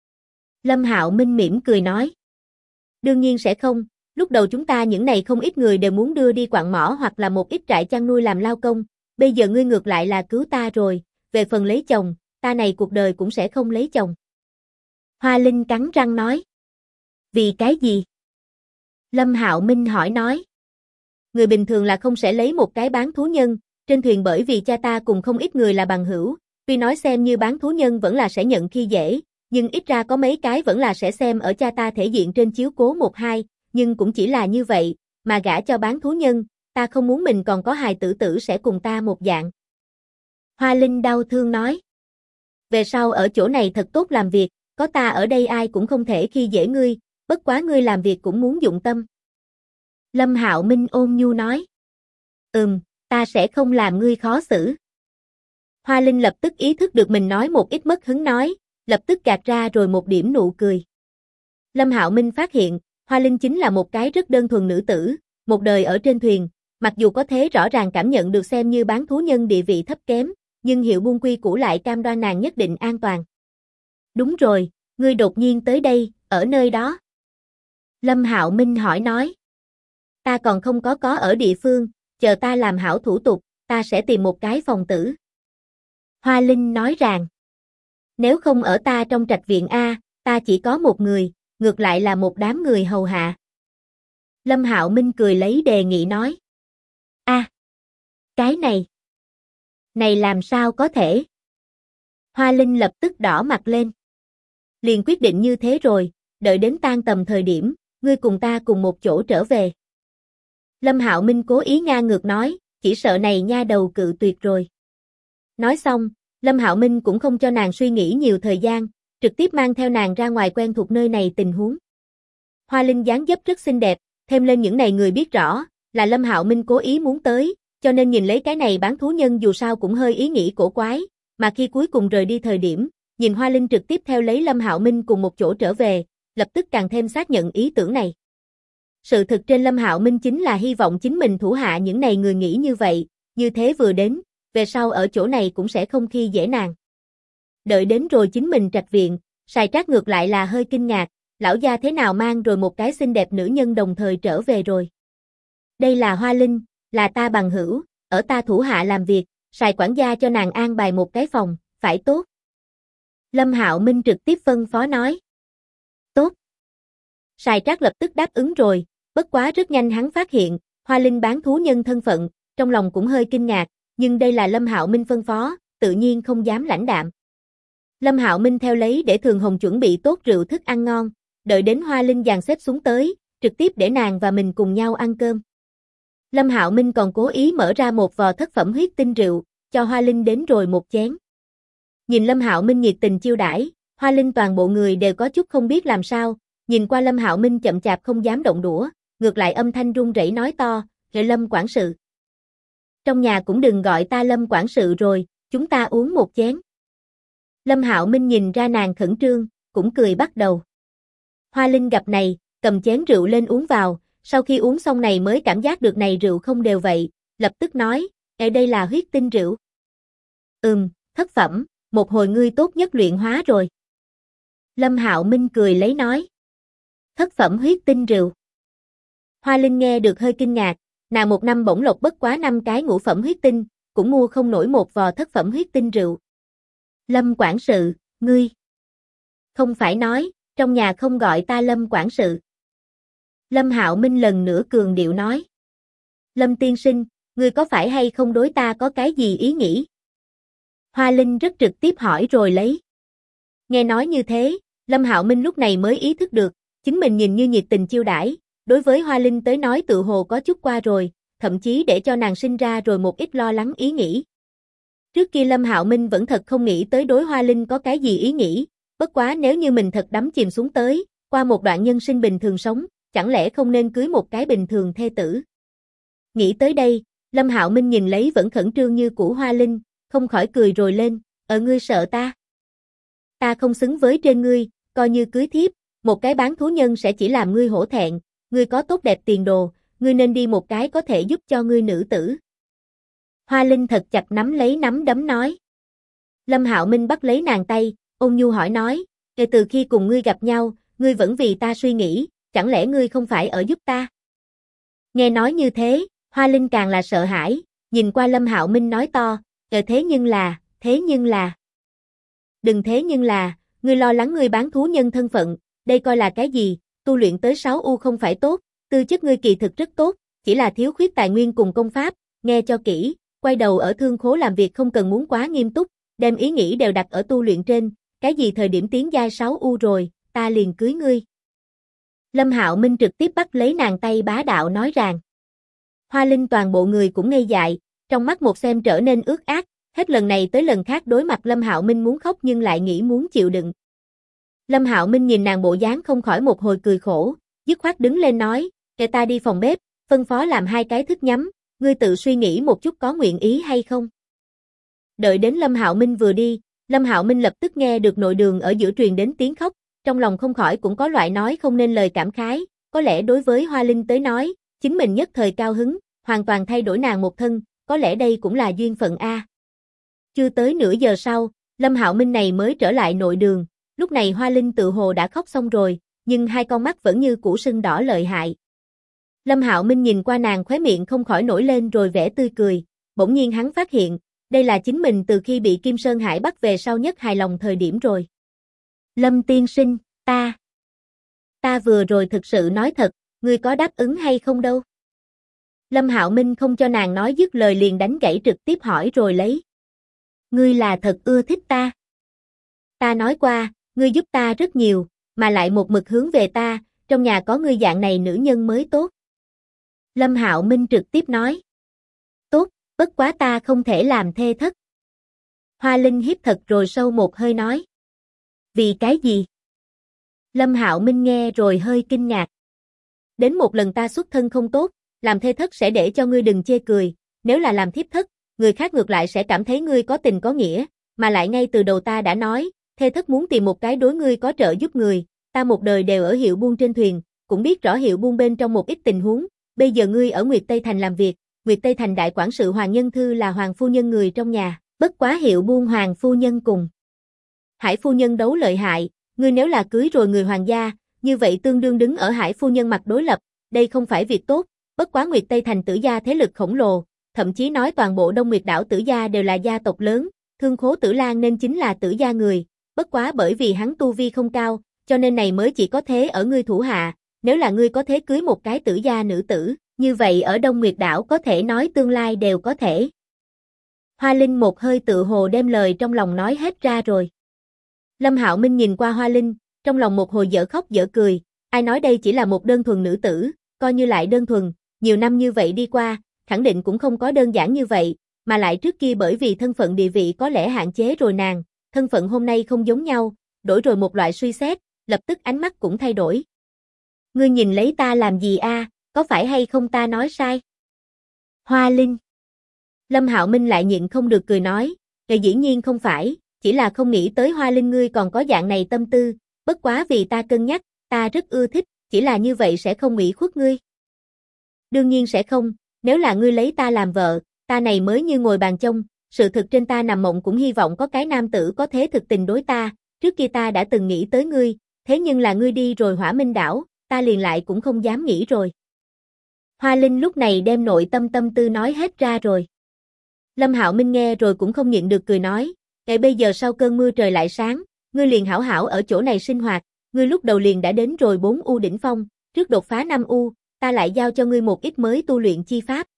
Lâm Hạo Minh mỉm cười nói. Đương nhiên sẽ không, lúc đầu chúng ta những này không ít người đều muốn đưa đi quặng mỏ hoặc là một ít trại chăn nuôi làm lao công, bây giờ ngươi ngược lại là cứu ta rồi, về phần lấy chồng, ta này cuộc đời cũng sẽ không lấy chồng. Hoa Linh cắn răng nói. Vì cái gì? Lâm Hạo Minh hỏi nói. Người bình thường là không sẽ lấy một cái bán thú nhân, trên thuyền bởi vì cha ta cùng không ít người là bằng hữu, tuy nói xem như bán thú nhân vẫn là sẽ nhận khi dễ, nhưng ít ra có mấy cái vẫn là sẽ xem ở cha ta thể diện trên chiếu cố một hai, nhưng cũng chỉ là như vậy, mà gả cho bán thú nhân, ta không muốn mình còn có hài tử tử sẽ cùng ta một dạng. Hoa Linh đau thương nói. Về sau ở chỗ này thật tốt làm việc, có ta ở đây ai cũng không thể khi dễ ngươi, bất quá ngươi làm việc cũng muốn dụng tâm. Lâm Hạo Minh ôn nhu nói. Ta sẽ không làm ngươi khó xử. Hoa Linh lập tức ý thức được mình nói một ít mất hứng nói, lập tức gạt ra rồi một điểm nụ cười. Lâm Hạo Minh phát hiện, Hoa Linh chính là một cái rất đơn thuần nữ tử, một đời ở trên thuyền, mặc dù có thế rõ ràng cảm nhận được xem như bán thú nhân địa vị thấp kém, nhưng Hiệu Buôn quy củ lại cam đoan nàng nhất định an toàn. Đúng rồi, ngươi đột nhiên tới đây, ở nơi đó. Lâm Hạo Minh hỏi nói. Ta còn không có ở địa phương, chờ ta làm hảo thủ tục, ta sẽ tìm một cái phòng tử. Hoa Linh nói rằng, nếu không ở ta trong trạch viện A, ta chỉ có một người, ngược lại là một đám người hầu hạ. Lâm Hạo Minh cười lấy đề nghị nói. Cái này làm sao có thể? Hoa Linh lập tức đỏ mặt lên. Liền quyết định như thế rồi, đợi đến tan tầm thời điểm, ngươi cùng ta cùng một chỗ trở về. Lâm Hạo Minh cố ý ngang ngược nói, chỉ sợ này nha đầu cự tuyệt rồi. Nói xong, Lâm Hạo Minh cũng không cho nàng suy nghĩ nhiều thời gian, trực tiếp mang theo nàng ra ngoài quen thuộc nơi này tình huống. Hoa Linh dáng dấp rất xinh đẹp, thêm lên những này người biết rõ, là Lâm Hạo Minh cố ý muốn tới, cho nên nhìn lấy cái này bán thú nhân dù sao cũng hơi ý nghĩ cổ quái, mà khi cuối cùng rời đi thời điểm, nhìn Hoa Linh trực tiếp theo lấy Lâm Hạo Minh cùng một chỗ trở về, lập tức càng thêm xác nhận ý tưởng này. Sự thực trên Lâm Hạo Minh chính là hy vọng chính mình thủ hạ những này người nghĩ như vậy, như thế vừa đến, về sau ở chỗ này cũng sẽ không khi dễ nàng. Đợi đến rồi chính mình trạch viện, Sài Trác ngược lại là hơi kinh ngạc, lão gia thế nào mang rồi một cái xinh đẹp nữ nhân đồng thời trở về rồi. Đây là Hoa Linh, là ta bằng hữu, ở ta thủ hạ làm việc, Sài quản gia cho nàng an bài một cái phòng, phải tốt. Lâm Hạo Minh trực tiếp phân phó nói. Tốt. Sài Trác lập tức đáp ứng rồi, bất quá rất nhanh hắn phát hiện, Hoa Linh bán thú nhân thân phận, trong lòng cũng hơi kinh ngạc, nhưng đây là Lâm Hạo Minh phân phó, tự nhiên không dám lãnh đạm. Lâm Hạo Minh theo lấy để Thường Hồng chuẩn bị tốt rượu thức ăn ngon, đợi đến Hoa Linh dàn xếp xuống tới, trực tiếp để nàng và mình cùng nhau ăn cơm. Lâm Hạo Minh còn cố ý mở ra một vò thất phẩm huyết tinh rượu, cho Hoa Linh đến rồi một chén. Nhìn Lâm Hạo Minh nhiệt tình chiêu đãi, Hoa Linh toàn bộ người đều có chút không biết làm sao, nhìn qua Lâm Hạo Minh chậm chạp không dám động đũa, ngược lại âm thanh run rẩy nói to, "Hệ Lâm quản sự. Trong nhà cũng đừng gọi ta Lâm quản sự rồi, chúng ta uống một chén." Lâm Hạo Minh nhìn ra nàng khẩn trương, cũng cười bắt đầu. Hoa Linh gặp này, cầm chén rượu lên uống vào, sau khi uống xong này mới cảm giác được này rượu không đều vậy, lập tức nói, đây là huyết tinh rượu." Thất phẩm, một hồi ngươi tốt nhất luyện hóa rồi. Lâm Hạo Minh cười lấy nói. Thất phẩm huyết tinh rượu. Hoa Linh nghe được hơi kinh ngạc, nàng một năm bổng lộc bất quá 5 cái ngũ phẩm huyết tinh, cũng mua không nổi một vò thất phẩm huyết tinh rượu. Lâm quản sự, ngươi không phải nói, trong nhà không gọi ta Lâm quản sự. Lâm Hạo Minh lần nữa cường điệu nói. Lâm tiên sinh, ngươi có phải hay không đối ta có cái gì ý nghĩ? Hoa Linh rất trực tiếp hỏi rồi lấy. Nghe nói như thế, Lâm Hạo Minh lúc này mới ý thức được, chính mình nhìn như nhiệt tình chiêu đãi, đối với Hoa Linh tới nói tự hồ có chút qua rồi, thậm chí để cho nàng sinh ra rồi một ít lo lắng ý nghĩ. Trước kia Lâm Hạo Minh vẫn thật không nghĩ tới đối Hoa Linh có cái gì ý nghĩ, bất quá nếu như mình thật đắm chìm xuống tới, qua một đoạn nhân sinh bình thường sống, chẳng lẽ không nên cưới một cái bình thường thê tử. Nghĩ tới đây, Lâm Hạo Minh nhìn lấy vẫn khẩn trương như cũ Hoa Linh, không khỏi cười rồi lên, ngươi sợ ta? Ta không xứng với trên ngươi, coi như cưới thiếp, một cái bán thú nhân sẽ chỉ làm ngươi hổ thẹn, ngươi có tốt đẹp tiền đồ, ngươi nên đi một cái có thể giúp cho ngươi nữ tử. Hoa Linh thật chặt nắm lấy nắm đấm nói. Lâm Hạo Minh bắt lấy nàng tay, ôn nhu hỏi nói, kể từ khi cùng ngươi gặp nhau, ngươi vẫn vì ta suy nghĩ, chẳng lẽ ngươi không phải ở giúp ta? Nghe nói như thế, Hoa Linh càng là sợ hãi, nhìn qua Lâm Hạo Minh nói to, thế nhưng là. Đừng thế nhưng là, ngươi lo lắng ngươi bán thú nhân thân phận, đây coi là cái gì, tu luyện tới 6U không phải tốt, tư chất ngươi kỳ thực rất tốt, chỉ là thiếu khuyết tài nguyên cùng công pháp, nghe cho kỹ, quay đầu ở thương khố làm việc không cần muốn quá nghiêm túc, đem ý nghĩ đều đặt ở tu luyện trên, cái gì thời điểm tiến giai 6U rồi, ta liền cưới ngươi. Lâm Hạo Minh trực tiếp bắt lấy nàng tay bá đạo nói rằng. Hoa Linh toàn bộ người cũng ngây dại, trong mắt một xem trở nên ướt át, hết lần này tới lần khác đối mặt Lâm Hạo Minh muốn khóc nhưng lại nghĩ muốn chịu đựng. Lâm Hạo Minh nhìn nàng bộ dáng không khỏi một hồi cười khổ, dứt khoát đứng lên nói, kệ ta đi phòng bếp, phân phó làm 2 cái thức nhắm, ngươi tự suy nghĩ một chút có nguyện ý hay không. Đợi đến Lâm Hạo Minh vừa đi, Lâm Hạo Minh lập tức nghe được nội đường ở giữa truyền đến tiếng khóc, trong lòng không khỏi cũng có loại nói không nên lời cảm khái, có lẽ đối với Hoa Linh tới nói, chính mình nhất thời cao hứng, hoàn toàn thay đổi nàng một thân, có lẽ đây cũng là duyên phận a. Chưa tới nửa giờ sau, Lâm Hạo Minh này mới trở lại nội đường, lúc này Hoa Linh tự hồ đã khóc xong rồi, nhưng 2 con mắt vẫn như cũ sưng đỏ lợi hại. Lâm Hạo Minh nhìn qua nàng khóe miệng không khỏi nổi lên rồi vẻ tươi cười, bỗng nhiên hắn phát hiện, đây là chính mình từ khi bị Kim Sơn Hải bắt về sau nhất hài lòng thời điểm rồi. Lâm tiên sinh, ta vừa rồi thực sự nói thật, ngươi có đáp ứng hay không đâu? Lâm Hạo Minh không cho nàng nói dứt lời liền đánh gãy trực tiếp hỏi rồi lấy. Ngươi là thật ưa thích ta. Ta nói qua, ngươi giúp ta rất nhiều, mà lại một mực hướng về ta, trong nhà có ngươi dạng này nữ nhân mới tốt. Lâm Hạo Minh trực tiếp nói. Tốt, bất quá ta không thể làm thê thất. Hoa Linh hít thật rồi sâu một hơi nói. Vì cái gì? Lâm Hạo Minh nghe rồi hơi kinh ngạc. Đến một lần ta xuất thân không tốt, làm thê thất sẽ để cho ngươi đừng chê cười, nếu là làm thiếp thất, người khác ngược lại sẽ cảm thấy ngươi có tình có nghĩa, mà lại ngay từ đầu ta đã nói, thê thất muốn tìm một cái đối ngươi có trợ giúp người, ta một đời đều ở Hiệu Buôn trên thuyền, cũng biết rõ Hiệu Buôn bên trong một ít tình huống, bây giờ ngươi ở Nguyệt Tây Thành làm việc, Nguyệt Tây Thành đại quản sự Hoàng Nhân Thư là Hoàng phu nhân người trong nhà, bất quá Hiệu Buôn Hoàng phu nhân cùng Hải phu nhân đấu lợi hại, ngươi nếu là cưới rồi người hoàng gia, như vậy tương đương đứng ở Hải phu nhân mặt đối lập, đây không phải việc tốt, bất quá Nguyệt Tây Thành Tử gia thế lực khổng lồ, thậm chí nói toàn bộ Đông Nguyệt đảo Tử gia đều là gia tộc lớn, Thương Khố Tử Lan nên chính là Tử gia người, bất quá bởi vì hắn tu vi không cao, cho nên này mới chỉ có thế ở ngươi thủ hạ, nếu là ngươi có thế cưới một cái Tử gia nữ tử, như vậy ở Đông Nguyệt đảo có thể nói tương lai đều có thể. Hoa Linh một hơi tự hồ đem lời trong lòng nói hết ra rồi. Lâm Hạo Minh nhìn qua Hoa Linh, trong lòng một hồi dở khóc dở cười, ai nói đây chỉ là một đơn thuần nữ tử, coi như lại đơn thuần, nhiều năm như vậy đi qua, khẳng định cũng không có đơn giản như vậy, mà lại trước kia bởi vì thân phận địa vị có lẽ hạn chế rồi nàng, thân phận hôm nay không giống nhau, đổi rồi một loại suy xét, lập tức ánh mắt cũng thay đổi. Ngươi nhìn lấy ta làm gì a? Có phải hay không ta nói sai? Hoa Linh. Lâm Hạo Minh lại nhịn không được cười nói, dĩ nhiên không phải, chỉ là không nghĩ tới Hoa Linh ngươi còn có dạng này tâm tư, bất quá vì ta cân nhắc, ta rất ưa thích, chỉ là như vậy sẽ không ủy khuất ngươi. Đương nhiên sẽ không, nếu là ngươi lấy ta làm vợ, ta này mới như ngồi bàn chông, sự thực trên ta nằm mộng cũng hy vọng có cái nam tử có thế thực tình đối ta, trước kia ta đã từng nghĩ tới ngươi, thế nhưng là ngươi đi rồi Hỏa Minh đảo, ta liền lại cũng không dám nghĩ rồi. Hoa Linh lúc này đem nội tâm tâm tư nói hết ra rồi. Lâm Hạo Minh nghe rồi cũng không nhịn được cười nói, bây giờ sau cơn mưa trời lại sáng, ngươi liền hảo hảo ở chỗ này sinh hoạt, ngươi lúc đầu liền đã đến rồi 4 U đỉnh phong, trước đột phá 5 U, ta lại giao cho ngươi một ít mới tu luyện chi pháp.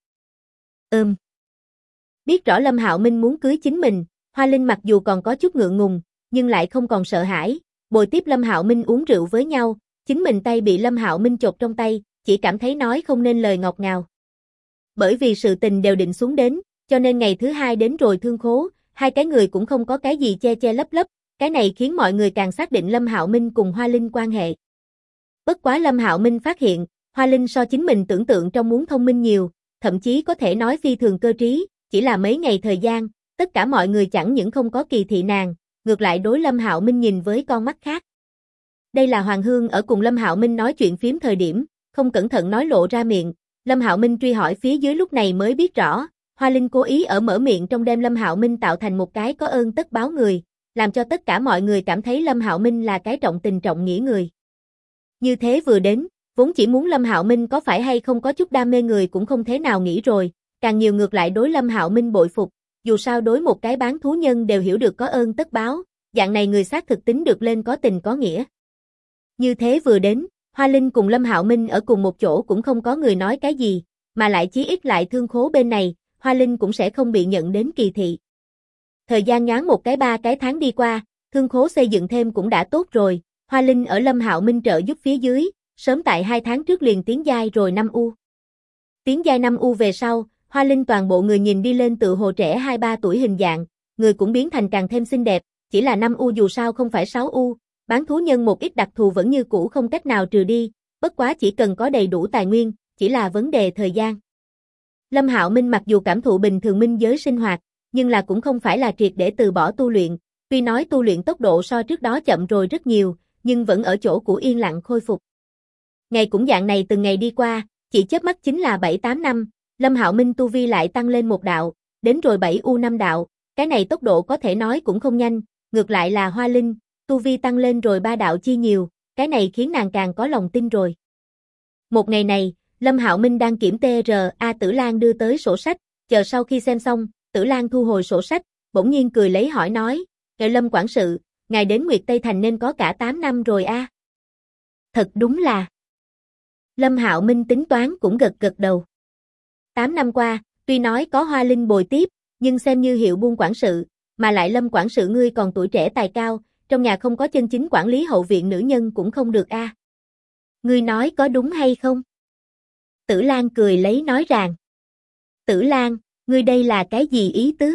Biết rõ Lâm Hạo Minh muốn cưới chính mình, Hoa Linh mặc dù còn có chút ngượng ngùng, nhưng lại không còn sợ hãi, bồi tiếp Lâm Hạo Minh uống rượu với nhau, chính mình tay bị Lâm Hạo Minh chộp trong tay, chỉ cảm thấy nói không nên lời ngọt ngào. Bởi vì sự tình đều định xuống đến, cho nên ngày thứ 2 đến rồi Thương Khố, hai cái người cũng không có cái gì che che lấp lấp, cái này khiến mọi người càng xác định Lâm Hạo Minh cùng Hoa Linh quan hệ. Bất quá Lâm Hạo Minh phát hiện, Hoa Linh so chính mình tưởng tượng trong muốn thông minh nhiều, thậm chí có thể nói phi thường cơ trí, chỉ là mấy ngày thời gian, tất cả mọi người chẳng những không có kỳ thị nàng, ngược lại đối Lâm Hạo Minh nhìn với con mắt khác. Đây là Hoàng Hương ở cùng Lâm Hạo Minh nói chuyện phiếm thời điểm, không cẩn thận nói lộ ra miệng, Lâm Hạo Minh truy hỏi phía dưới lúc này mới biết rõ, Hoa Linh cố ý ở mở miệng trong đêm Lâm Hạo Minh tạo thành một cái có ơn tất báo người, làm cho tất cả mọi người cảm thấy Lâm Hạo Minh là cái trọng tình trọng nghĩa người. Như thế vừa đến, vốn chỉ muốn Lâm Hạo Minh có phải hay không có chút đam mê người cũng không thế nào nghĩ rồi, càng nhiều ngược lại đối Lâm Hạo Minh bội phục, dù sao đối một cái bán thú nhân đều hiểu được có ơn tất báo, dạng này người xác thực tính được lên có tình có nghĩa. Như thế vừa đến, Hoa Linh cùng Lâm Hạo Minh ở cùng một chỗ cũng không có người nói cái gì, mà lại chí ít lại Thương Khố bên này, Hoa Linh cũng sẽ không bị nhận đến kỳ thị. Thời gian nhoáng một cái 3 cái tháng đi qua, Thương Khố xây dựng thêm cũng đã tốt rồi, Hoa Linh ở Lâm Hạo Minh trợ giúp phía dưới, sớm tại 2 tháng trước liền tiến giai rồi 5 U. Tiến giai 5 U về sau, Hoa Linh toàn bộ người nhìn đi lên tự hồ trẻ 2-3 tuổi hình dạng, người cũng biến thành càng thêm xinh đẹp, chỉ là 5 U dù sao không phải 6 U, bán thú nhân một ít đặc thù vẫn như cũ không cách nào trừ đi, bất quá chỉ cần có đầy đủ tài nguyên, chỉ là vấn đề thời gian. Lâm Hạo Minh mặc dù cảm thụ bình thường minh giới sinh hoạt, nhưng là cũng không phải là triệt để từ bỏ tu luyện, tuy nói tu luyện tốc độ so trước đó chậm rồi rất nhiều, nhưng vẫn ở chỗ cũ yên lặng khôi phục. Ngày cũng dạng này từng ngày đi qua, chỉ chớp mắt chính là 7-8 năm, Lâm Hạo Minh tu vi lại tăng lên một đạo, đến rồi 7U5 đạo, cái này tốc độ có thể nói cũng không nhanh, ngược lại là Hoa Linh, tu vi tăng lên rồi 3 đạo chi nhiều, cái này khiến nàng càng có lòng tin rồi. Một ngày này, Lâm Hạo Minh đang kiểm TRA Tử Lan đưa tới sổ sách, chờ sau khi xem xong, Tử Lan thu hồi sổ sách, bỗng nhiên cười lấy hỏi nói, Lâm quản sự, ngài đến Nguyệt Tây Thành nên có cả 8 năm rồi a. Thật đúng là. Lâm Hạo Minh tính toán cũng gật gật đầu. 8 năm qua, tuy nói có Hoa Linh bồi tiếp, nhưng xem như hiệu buôn quản sự, mà lại Lâm quản sự ngươi còn tuổi trẻ tài cao, trong nhà không có chân chính quản lý hậu viện nữ nhân cũng không được a. Ngươi nói có đúng hay không? Tử Lan cười lấy nói rằng. Tử Lan, ngươi đây là cái gì ý tứ?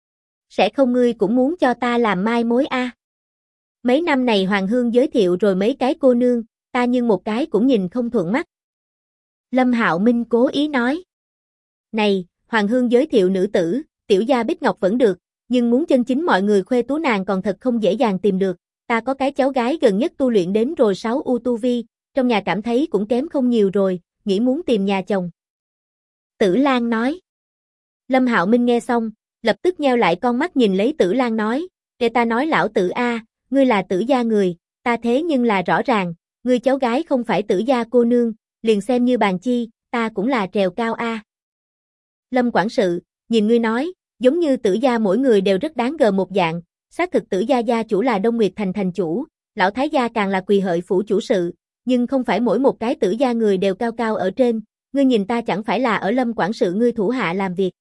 Sẽ không ngươi cũng muốn cho ta làm mai mối a? Mấy năm này Hoàng Hương giới thiệu rồi mấy cái cô nương, ta nhưng một cái cũng nhìn không thuận mắt. Lâm Hạo Minh cố ý nói. Này, Hoàng Hương giới thiệu nữ tử, tiểu gia Bích Ngọc vẫn được, nhưng muốn chân chính mọi người khuê tú nàng còn thật không dễ dàng tìm được. Ta có cái cháu gái gần nhất tu luyện đến rồi 6U tu vi, trong nhà cảm thấy cũng kém không nhiều rồi, nghĩ muốn tìm nhà chồng. Tử Lan nói. Lâm Hạo Minh nghe xong, lập tức nheo lại con mắt nhìn lấy Tử Lan nói, để ta nói lão Tử a, ngươi là Tử gia người, ta thế nhưng là rõ ràng, ngươi cháu gái không phải Tử gia cô nương, liền xem như bàn chi, ta cũng là trèo cao a. Lâm quản sự, nhìn ngươi nói, giống như Tử gia mỗi người đều rất đáng gờ một dạng, xác thực Tử gia gia chủ là Đông Nguyệt Thành thành chủ, lão thái gia càng là Quỳ Hợi phủ chủ sự, nhưng không phải mỗi một cái Tử gia người đều cao cao ở trên, ngươi nhìn ta chẳng phải là ở Lâm quản sự ngươi thủ hạ làm việc.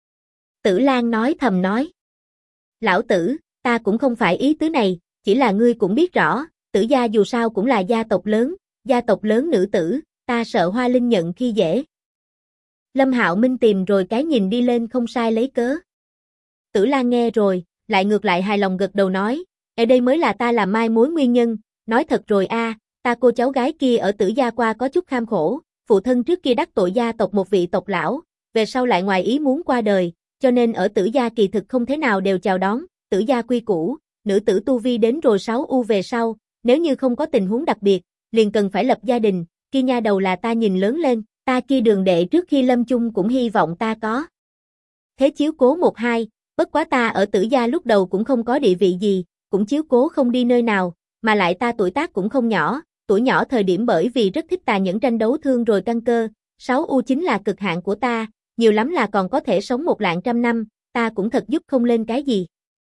Tử Lan nói thầm nói. Lão Tử, ta cũng không phải ý tứ này, chỉ là ngươi cũng biết rõ, Tử gia dù sao cũng là gia tộc lớn nữ tử, ta sợ Hoa Linh nhận khi dễ. Lâm Hạo Minh tìm rồi cái nhìn đi lên không sai lấy cớ. Tử Lan nghe rồi, lại ngược lại hài lòng gật đầu nói, ở đây mới là ta làm mai mối nguyên nhân, nói thật rồi a, ta cô cháu gái kia ở Tử gia qua có chút kham khổ, phụ thân trước kia đắc tội gia tộc một vị tộc lão, về sau lại ngoài ý muốn qua đời, cho nên ở Tử gia kỳ thực không thế nào đều chào đón, Tử gia quy củ, nữ tử tu vi đến rồi 6U về sau, nếu như không có tình huống đặc biệt, liền cần phải lập gia đình, kia nha đầu là ta nhìn lớn lên, ta kia đường đệ trước khi lâm chung cũng hy vọng ta có. Thế chiếu cố 1-2, bất quá ta ở Tử gia lúc đầu cũng không có địa vị gì, cũng chiếu cố không đi nơi nào, mà lại ta tuổi tác cũng không nhỏ, tuổi nhỏ thời điểm bởi vì rất thích tà nhẫn tranh đấu thương rồi căn cơ, 6U chính là cực hạn của ta, nhiều lắm là còn có thể sống 100 năm, ta cũng thật giúp không lên cái gì.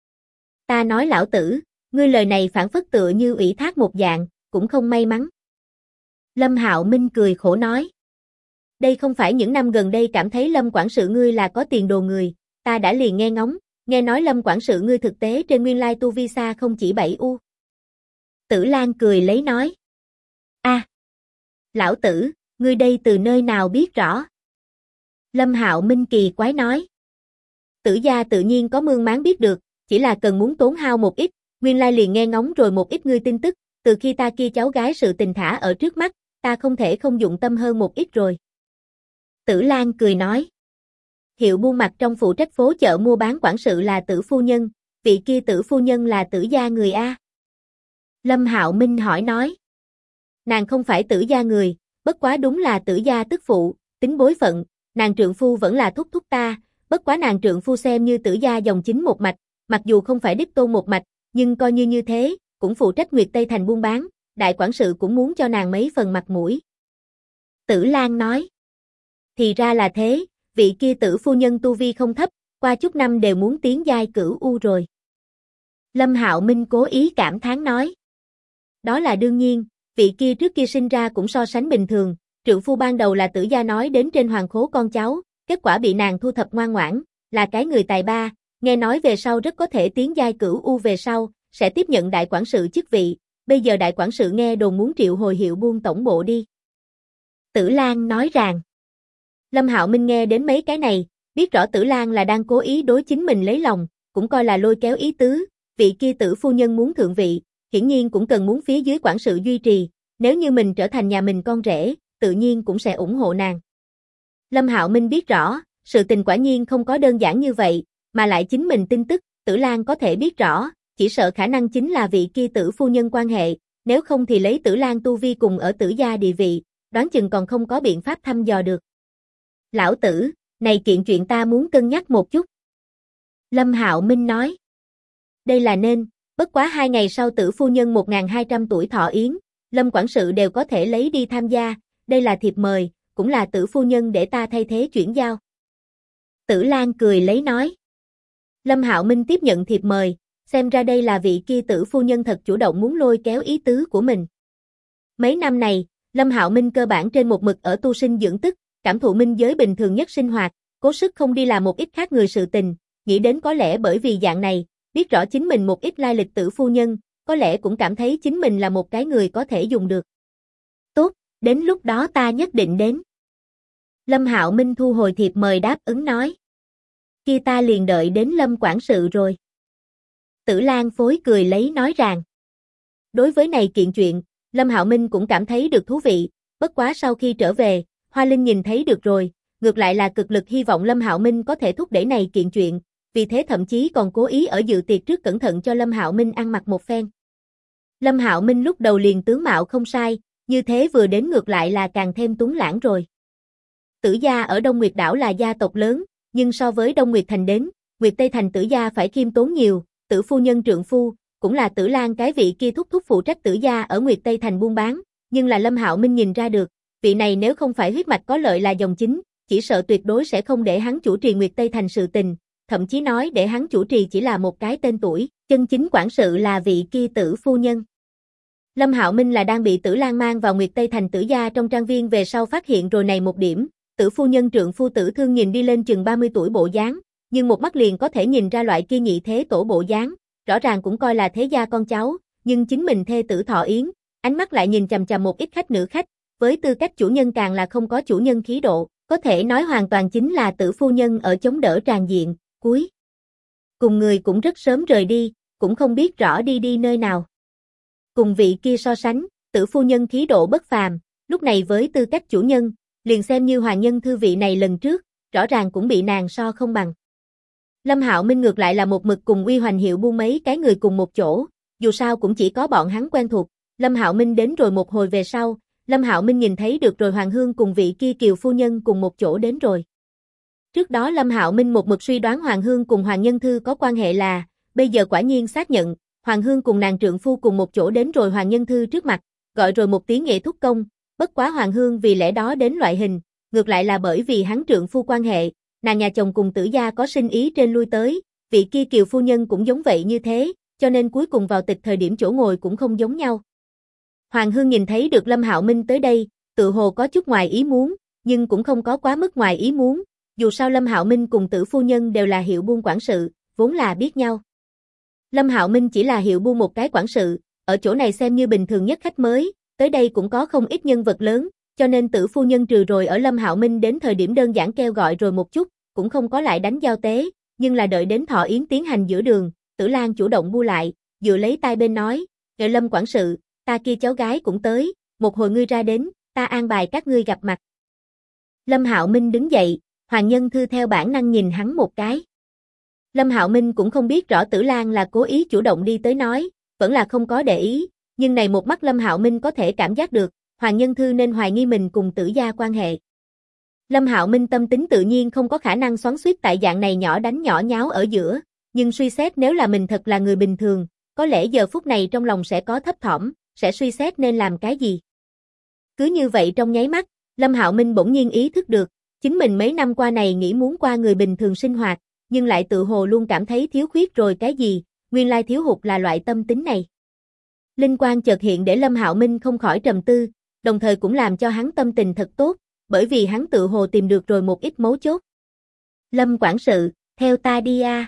Ta nói lão Tử, ngươi lời này phản phất tựa như ủy thác một dạng, cũng không may mắn. Lâm Hạo Minh cười khổ nói. Đây không phải những năm gần đây cảm thấy Lâm quản sự ngươi là có tiền đồ người, ta đã liền nghe ngóng, nghe nói Lâm quản sự ngươi thực tế trên nguyên lai tu vi xa không chỉ 7U. Tử Lan cười lấy nói. A, lão Tử, ngươi đây từ nơi nào biết rõ? Lâm Hạo Minh kỳ quái nói. Tử gia tự nhiên có mương máng biết được, chỉ là cần muốn tốn hao một ít, nguyên lai liền nghe ngóng rồi một ít ngươi tin tức, từ khi ta kia cháu gái sự tình thả ở trước mắt, ta không thể không dụng tâm hơn một ít rồi. Tử Lan cười nói. Hiệu buôn mặt trong phụ trách phố chợ mua bán quản sự là Tử phu nhân, vị kia Tử phu nhân là Tử gia người a. Lâm Hạo Minh hỏi nói. Nàng không phải Tử gia người, bất quá đúng là Tử gia tức phụ, tính bối phận, nàng trượng phu vẫn là thúc thúc ta, bất quá nàng trượng phu xem như Tử gia dòng chính một mạch, mặc dù không phải đích tôn một mạch, nhưng coi như thế, cũng phụ trách Nguyệt Tây Thành buôn bán, đại quản sự cũng muốn cho nàng mấy phần mặt mũi. Tử Lan nói. Thì ra là thế, vị kia Tử phu nhân tu vi không thấp, qua chút năm đều muốn tiến giai cửu U rồi. Lâm Hạo Minh cố ý cảm thán nói. Đó là đương nhiên, vị kia trước kia sinh ra cũng so sánh bình thường, trượng phu ban đầu là Tử gia nói đến trên hoàng khố con cháu, kết quả bị nàng thu thập ngoan ngoãn, là cái người tài ba, nghe nói về sau rất có thể tiến giai cửu U về sau, sẽ tiếp nhận đại quản sự chức vị, bây giờ đại quản sự nghe đồn muốn triệu hồi hiệu buôn tổng bộ đi. Tử Lan nói rằng. Lâm Hạo Minh nghe đến mấy cái này, biết rõ Tử Lan là đang cố ý đối chính mình lấy lòng, cũng coi là lôi kéo ý tứ, vị kia Tử phu nhân muốn thượng vị, hiển nhiên cũng cần muốn phía dưới quản sự duy trì, nếu như mình trở thành nhà mình con rể, tự nhiên cũng sẽ ủng hộ nàng. Lâm Hạo Minh biết rõ, sự tình quả nhiên không có đơn giản như vậy, mà lại chính mình tin tức, Tử Lan có thể biết rõ, chỉ sợ khả năng chính là vị kia Tử phu nhân quan hệ, nếu không thì lấy Tử Lan tu vi cùng ở Tử gia địa vị, đoán chừng còn không có biện pháp thăm dò được. Lão Tử, này kiện chuyện ta muốn cân nhắc một chút. Lâm Hạo Minh nói. Đây là nên, bất quá 2 ngày sau Tử phu nhân 1200 tuổi thọ yến, Lâm quản sự đều có thể lấy đi tham gia, đây là thiệp mời, cũng là Tử phu nhân để ta thay thế chuyển giao. Tử Lan cười lấy nói. Lâm Hạo Minh tiếp nhận thiệp mời, xem ra đây là vị kia Tử phu nhân thật chủ động muốn lôi kéo ý tứ của mình. Mấy năm này, Lâm Hạo Minh cơ bản trên một mực ở tu sinh dưỡng tức, cảm thụ minh giới bình thường nhất sinh hoạt, cố sức không đi làm một ít khác người sự tình, nghĩ đến có lẽ bởi vì dạng này, biết rõ chính mình một ít lai lịch Tử phu nhân, có lẽ cũng cảm thấy chính mình là một cái người có thể dùng được. Tốt, đến lúc đó ta nhất định đến. Lâm Hạo Minh thu hồi thiệp mời đáp ứng nói. Kia ta liền đợi đến Lâm quản sự rồi. Tử Lan phối cười lấy nói rằng. Đối với này kiện chuyện, Lâm Hạo Minh cũng cảm thấy được thú vị, bất quá sau khi trở về, Hoa Linh nhìn thấy được rồi, ngược lại là cực lực hy vọng Lâm Hạo Minh có thể thúc đẩy này kiện chuyện, vì thế thậm chí còn cố ý ở dự tiệc trước cẩn thận cho Lâm Hạo Minh ăn mặc một phen. Lâm Hạo Minh lúc đầu liền tướng mạo không sai, như thế vừa đến ngược lại là càng thêm tuấn lãng rồi. Tử gia ở Đông Nguyệt đảo là gia tộc lớn, nhưng so với Đông Nguyệt thành đến, Nguyệt Tây thành Tử gia phải khiêm tốn nhiều, Tử phu nhân trượng phu, cũng là Tử Lan cái vị kia thúc phụ trách Tử gia ở Nguyệt Tây thành buôn bán, nhưng là Lâm Hạo Minh nhìn ra được, vị này nếu không phải huyết mạch có lợi là dòng chính, chỉ sợ tuyệt đối sẽ không để hắn chủ trì Nguyệt Tây thành sự tình, thậm chí nói để hắn chủ trì chỉ là một cái tên tuổi, chân chính quản sự là vị kia Tử phu nhân. Lâm Hạo Minh là đang bị Tử Lan mang vào Nguyệt Tây thành Tử gia trong trang viên về sau phát hiện rồi này một điểm, Tử phu nhân trượng phu Tử Thương nhìn đi lên chừng 30 tuổi bộ dáng, nhưng một mắt liền có thể nhìn ra loại kia nhị thế tổ bộ dáng, rõ ràng cũng coi là thế gia con cháu, nhưng chính mình thê tử thọ yến, ánh mắt lại nhìn chằm chằm một ít khách nữ khách, với tư cách chủ nhân càng là không có chủ nhân khí độ, có thể nói hoàn toàn chính là Tử phu nhân ở chống đỡ tràn diện, cuối cùng người cũng rất sớm rời đi, cũng không biết rõ đi nơi nào. Cùng vị kia so sánh, Tử phu nhân khí độ bất phàm, lúc này với tư cách chủ nhân, liền xem như Hoàng Nhân Thư vị này lần trước, rõ ràng cũng bị nàng so không bằng. Lâm Hạo Minh ngược lại là một mực cùng Uy Hoành Hiệu buôn mấy cái người cùng một chỗ, dù sao cũng chỉ có bọn hắn quen thuộc. Lâm Hạo Minh đến rồi một hồi về sau, Lâm Hạo Minh nhìn thấy được rồi Hoàng Hương cùng vị kia Kiều phu nhân cùng một chỗ đến rồi. Trước đó Lâm Hạo Minh một mực suy đoán Hoàng Hương cùng Hoàng Nhân Thư có quan hệ là, bây giờ quả nhiên xác nhận, Hoàng Hương cùng nàng trượng phu cùng một chỗ đến rồi Hoàng Nhân Thư trước mặt, gọi rồi một tiếng nghệ thúc công, bất quá Hoàng Hương vì lẽ đó đến loại hình, ngược lại là bởi vì hắn trượng phu quan hệ, nàng nhà chồng cùng Tử gia có sinh ý trên lui tới, vị kia Kiều phu nhân cũng giống vậy như thế, cho nên cuối cùng vào tịch thời điểm chỗ ngồi cũng không giống nhau. Hoàng Hương nhìn thấy được Lâm Hạo Minh tới đây, tự hồ có chút ngoài ý muốn, nhưng cũng không có quá mức ngoài ý muốn, dù sao Lâm Hạo Minh cùng Tử phu nhân đều là hiệu buôn quản sự, vốn là biết nhau. Lâm Hạo Minh chỉ là hiệu buôn một cái quản sự, ở chỗ này xem như bình thường nhất khách mới, tới đây cũng có không ít nhân vật lớn, cho nên Tử phu nhân trừ rồi ở Lâm Hạo Minh đến thời điểm đơn giản kêu gọi rồi một chút, cũng không có lại đánh giao tế, nhưng là đợi đến thọ yến tiến hành giữa đường, Tử Lan chủ động bu lại, dựa lấy tai bên nói, "Ngài Lâm quản sự, ta kia cháu gái cũng tới, một hồi ngươi ra đến, ta an bài các ngươi gặp mặt." Lâm Hạo Minh đứng dậy, Hoàng Nhân Thư theo bản năng nhìn hắn một cái. Lâm Hạo Minh cũng không biết rõ Tử Lan là cố ý chủ động đi tới nói, vẫn là không có để ý, nhưng này một mắt Lâm Hạo Minh có thể cảm giác được, Hoàng Nhân Thư nên hoài nghi mình cùng Tử gia quan hệ. Lâm Hạo Minh tâm tính tự nhiên không có khả năng xoắn xuýt tại dạng này nhỏ đánh nhỏ nháo ở giữa, nhưng suy xét nếu là mình thật là người bình thường, có lẽ giờ phút này trong lòng sẽ có thấp thỏm, sẽ suy xét nên làm cái gì. Cứ như vậy trong nháy mắt, Lâm Hạo Minh bỗng nhiên ý thức được, chính mình mấy năm qua này nghĩ muốn qua người bình thường sinh hoạt, nhưng lại tự hồ luôn cảm thấy thiếu khuyết rồi cái gì, nguyên lai thiếu hụt là loại tâm tính này. Linh quang chợt hiện để Lâm Hạo Minh không khỏi trầm tư, đồng thời cũng làm cho hắn tâm tình thật tốt, bởi vì hắn tự hồ tìm được rồi một ít mấu chốt. Lâm quản sự, theo ta đi a.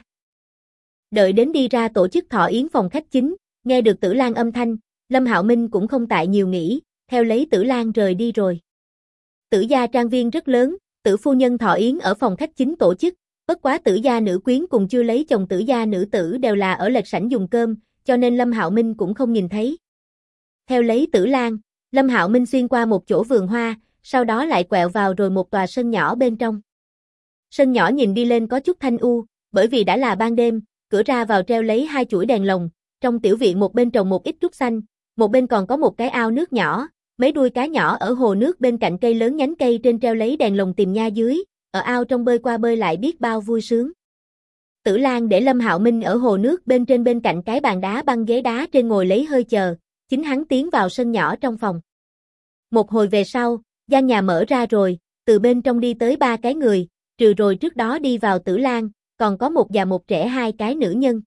Đợi đến đi ra tổ chức thọ yến phòng khách chính, nghe được Tử Lan âm thanh, Lâm Hạo Minh cũng không tại nhiều nghĩ, theo lấy Tử Lan rời đi rồi. Tử gia trang viên rất lớn, Tử phu nhân thọ yến ở phòng khách chính tổ chức, bất quá Tử gia nữ quyến cùng chưa lấy chồng Tử gia nữ tử đều là ở lệch sảnh dùng cơm, cho nên Lâm Hạo Minh cũng không nhìn thấy. Theo lấy Tử Lan, Lâm Hạo Minh xuyên qua một chỗ vườn hoa, sau đó lại quẹo vào rồi một tòa sân nhỏ bên trong. Sân nhỏ nhìn đi lên có chút thanh u, bởi vì đã là ban đêm, cửa ra vào treo lấy 2 chuỗi đèn lồng, trong tiểu viện một bên trồng một ít trúc xanh, một bên còn có một cái ao nước nhỏ, mấy đuôi cá nhỏ ở hồ nước bên cạnh cây lớn, nhánh cây trên treo lấy đèn lồng tìm nha dưới, ở ao trong bơi qua bơi lại biết bao vui sướng. Tử Lan để Lâm Hạo Minh ở hồ nước bên trên bên cạnh cái bàn đá băng ghế đá trên ngồi lấy hơi chờ, chính hắn tiến vào sân nhỏ trong phòng. Một hồi về sau, gian nhà mở ra rồi, từ bên trong đi tới 3 cái người, trừ rồi trước đó đi vào Tử Lan, còn có một già một trẻ 2 cái nữ nhân.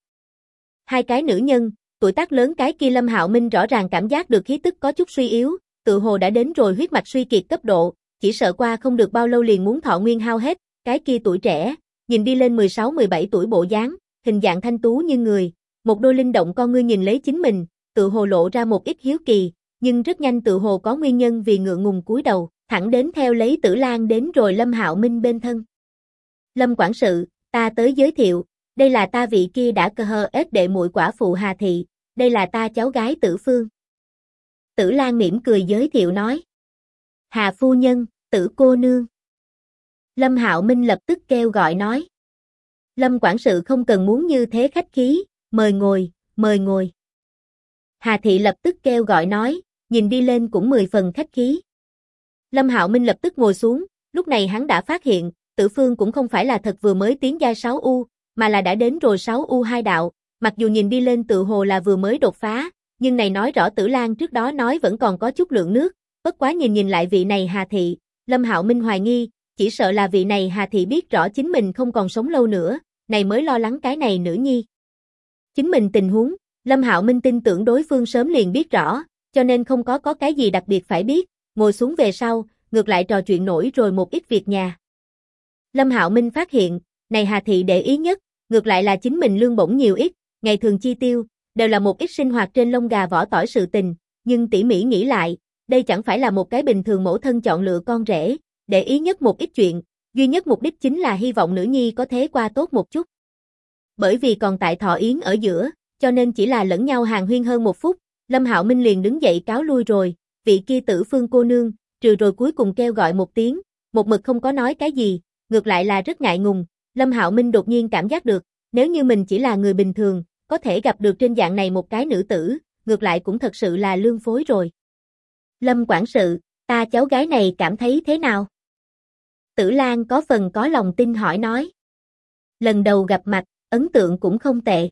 2 cái nữ nhân, tuổi tác lớn cái kia Lâm Hạo Minh rõ ràng cảm giác được khí tức có chút suy yếu, tự hồ đã đến rồi huyết mạch suy kiệt cấp độ, chỉ sợ qua không được bao lâu liền muốn thọ nguyên hao hết, cái kia tuổi trẻ, nhìn đi lên 16-17 tuổi bộ dáng, hình dạng thanh tú như người, một đôi linh động con ngươi nhìn lấy chính mình, tự hồ lộ ra một ít hiếu kỳ, nhưng rất nhanh tự hồ có nguyên nhân vì ngượng ngùng cúi đầu, thẳng đến theo lấy Tử Lan đến rồi Lâm Hạo Minh bên thân. Lâm quản sự, ta tới giới thiệu, đây là ta vị kia đã cơ hơ ết đệ muội quả phụ Hà Thị, đây là ta cháu gái Tử Phương. Tử Lan mỉm cười giới thiệu nói. Hà phu nhân, Tử cô nương. Lâm Hạo Minh lập tức kêu gọi nói. Lâm quản sự không cần muốn như thế khách khí, mời ngồi, mời ngồi. Hà Thị lập tức kêu gọi nói, nhìn đi lên cũng 10 phần khách khí. Lâm Hạo Minh lập tức ngồi xuống, lúc này hắn đã phát hiện, Tử Phương cũng không phải là thật vừa mới tiến giai 6U, mà là đã đến rồi 6U2 đạo, mặc dù nhìn đi lên tự hồ là vừa mới đột phá, nhưng này nói rõ Tử Lan trước đó nói vẫn còn có chút lượng nước, bất quá nhìn lại vị này Hà Thị, Lâm Hạo Minh hoài nghi, chỉ sợ là vị này Hà Thị biết rõ chính mình không còn sống lâu nữa, này mới lo lắng cái này nữ nhi. Chính mình tình huống, Lâm Hạo Minh tin tưởng đối phương sớm liền biết rõ, cho nên không có cái gì đặc biệt phải biết, ngồi xuống về sau, ngược lại trò chuyện nổi rồi một ít việc nhà. Lâm Hạo Minh phát hiện, này Hà Thị để ý nhất, ngược lại là chính mình lương bổng nhiều ít, ngày thường chi tiêu, đều là một ít sinh hoạt trên lông gà vỏ tỏi sự tình, nhưng tỉ mỉ nghĩ lại, đây chẳng phải là một cái bình thường mẫu thân chọn lựa con rể, để ý nhất một ít chuyện, duy nhất mục đích chính là hy vọng nữ nhi có thế qua tốt một chút. Bởi vì còn tại thọ yến ở giữa, cho nên chỉ là lẫn nhau hàn huyên hơn 1 phút, Lâm Hạo Minh liền đứng dậy cáo lui rồi, vị kia Tử Phương cô nương, trừ rồi cuối cùng kêu gọi một tiếng, một mực không có nói cái gì, ngược lại là rất ngại ngùng, Lâm Hạo Minh đột nhiên cảm giác được, nếu như mình chỉ là người bình thường, có thể gặp được trên dạng này một cái nữ tử, ngược lại cũng thật sự là lương phối rồi. Lâm quản sự, ta cháu gái này cảm thấy thế nào? Tử Lan có phần có lòng tin hỏi nói. Lần đầu gặp mặt, ấn tượng cũng không tệ.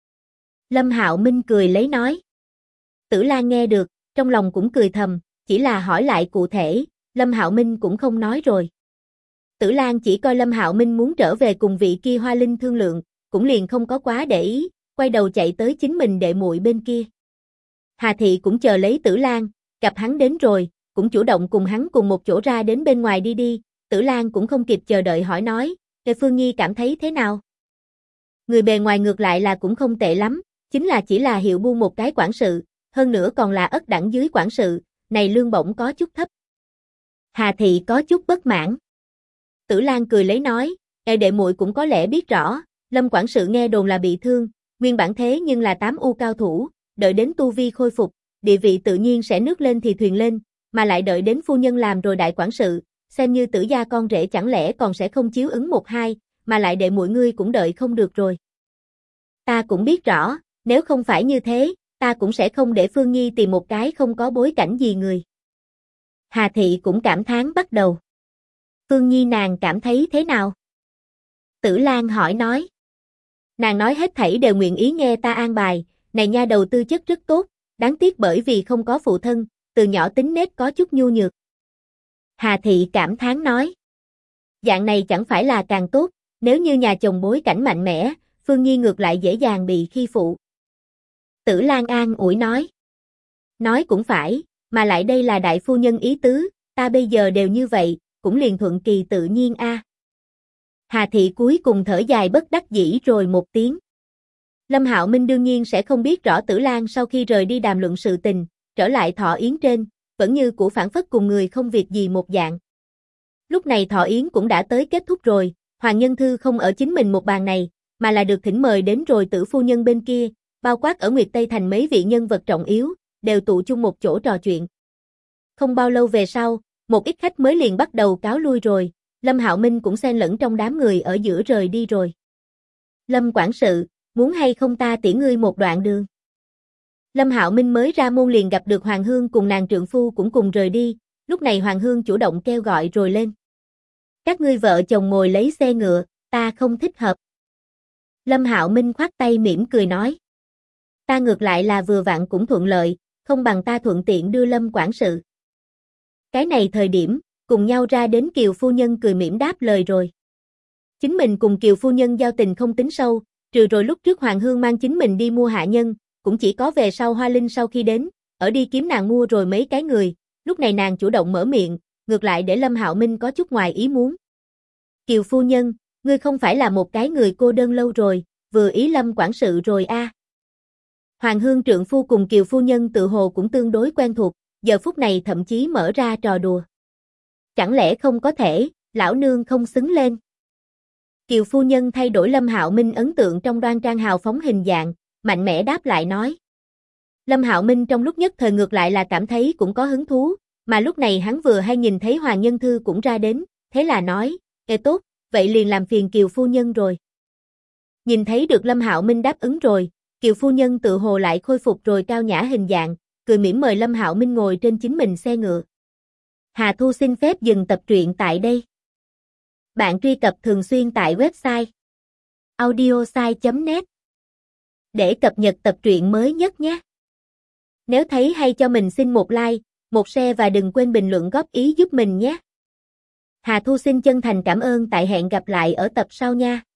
Lâm Hạo Minh cười lấy nói. Tử Lan nghe được, trong lòng cũng cười thầm, chỉ là hỏi lại cụ thể, Lâm Hạo Minh cũng không nói rồi. Tử Lan chỉ coi Lâm Hạo Minh muốn trở về cùng vị kia Hoa Linh thương lượng, cũng liền không có quá để ý, quay đầu chạy tới chính mình đệ muội bên kia. Hà Thị cũng chờ lấy Tử Lan, gặp hắn đến rồi, cũng chủ động cùng hắn cùng một chỗ ra đến bên ngoài đi, Tử Lan cũng không kịp chờ đợi hỏi nói, Lê Phương Nhi cảm thấy thế nào? Người bề ngoài ngược lại là cũng không tệ lắm, chính là chỉ là hiệu buôn một cái quản sự, hơn nữa còn là ất đẳng dưới quản sự, này lương bổng có chút thấp. Hà Thị có chút bất mãn. Tử Lan cười lấy nói, đệ muội cũng có lẽ biết rõ, Lâm quản sự nghe đồn là bị thương, nguyên bản thế nhưng là 8U cao thủ, đợi đến tu vi khôi phục, địa vị tự nhiên sẽ nước lên thì thuyền lên, mà lại đợi đến phu nhân làm rồi đại quản sự, xem như tử gia con rể chẳng lẽ còn sẽ không chiếu ứng 1-2, mà lại đệ muội ngươi cũng đợi không được rồi. Ta cũng biết rõ, nếu không phải như thế, ta cũng sẽ không để Phương Nhi tìm một cái không có bối cảnh gì người. Hà Thị cũng cảm thán bắt đầu. Phương Nhi nàng cảm thấy thế nào? Tử Lan hỏi nói. Nàng nói hết thảy đều nguyện ý nghe ta an bài, này nha đầu tư chất rất tốt, đáng tiếc bởi vì không có phụ thân, từ nhỏ tính nết có chút nhu nhược. Hà Thị cảm thán nói. Dạng này chẳng phải là càng tốt, nếu như nhà chồng bối cảnh mạnh mẽ, Phương Nhi ngược lại dễ dàng bị khi phụ. Tử Lan an ủi nói. Nói cũng phải, mà lại đây là đại phu nhân ý tứ, ta bây giờ đều như vậy, cũng liền thuận kỳ tự nhiên a. Hà Thị cuối cùng thở dài bất đắc dĩ rồi một tiếng. Lâm Hạo Minh đương nhiên sẽ không biết rõ Tử Lan sau khi rời đi đàm luận sự tình, trở lại thọ yến trên, vẫn như cũ phản phất cùng người không việc gì một dạng. Lúc này thọ yến cũng đã tới kết thúc rồi, Hoàng Nhân Thư không ở chính mình một bàn này, mà là được thỉnh mời đến rồi Tử phu nhân bên kia, bao quát ở Nguyệt Tây Thành mấy vị nhân vật trọng yếu, đều tụ chung một chỗ trò chuyện. Không bao lâu về sau, một ít khách mới liền bắt đầu cáo lui rồi, Lâm Hạo Minh cũng xen lẫn trong đám người ở giữa rời đi rồi. Lâm quản sự, muốn hay không ta tiễn ngươi một đoạn đường? Lâm Hạo Minh mới ra môn liền gặp được Hoàng Hương cùng nàng trượng phu cũng cùng rời đi, lúc này Hoàng Hương chủ động kêu gọi rồi lên. Các ngươi vợ chồng ngồi lấy xe ngựa, ta không thích hợp. Lâm Hạo Minh khoát tay mỉm cười nói. Ta ngược lại là vừa vặn cũng thuận lợi, không bằng ta thuận tiện đưa Lâm quản sự. Cái này thời điểm, cùng nhau ra đến Kiều phu nhân cười mỉm đáp lời rồi. Chính mình cùng Kiều phu nhân giao tình không tính sâu, trừ rồi lúc trước Hoàng Hương mang chính mình đi mua hạ nhân, cũng chỉ có về sau Hoa Linh sau khi đến, ở đi kiếm nàng mua rồi mấy cái người, lúc này nàng chủ động mở miệng, ngược lại để Lâm Hạo Minh có chút ngoài ý muốn. Kiều phu nhân, ngươi không phải là một cái người cô đơn lâu rồi, vừa ý Lâm quản sự rồi a. Hoàng Hương trượng phu cùng Kiều phu nhân tự hồ cũng tương đối quen thuộc, giờ phút này thậm chí mở ra trò đùa. Chẳng lẽ không có thể, lão nương không xứng lên. Kiều phu nhân thay đổi Lâm Hạo Minh ấn tượng trong đoan trang hào phóng hình dạng, mạnh mẽ đáp lại nói. Lâm Hạo Minh trong lúc nhất thời ngược lại là cảm thấy cũng có hứng thú, mà lúc này hắn vừa hay nhìn thấy Hoàng Nhân Thư cũng ra đến, thế là nói, tốt, vậy liền làm phiền Kiều phu nhân rồi. Nhìn thấy được Lâm Hạo Minh đáp ứng rồi, Kiều phu nhân tự hồ lại khôi phục rồi cao nhã hình dạng, cười mỉm mời Lâm Hạo Minh ngồi trên chính mình xe ngựa. Hà Thu xin phép dừng tập truyện tại đây. Bạn truy cập thường xuyên tại website audiosai.net để cập nhật tập truyện mới nhất nhé. Nếu thấy hay cho mình xin một like, một share và đừng quên bình luận góp ý giúp mình nhé. Hà Thu xin chân thành cảm ơn, tại hẹn gặp lại ở tập sau nha.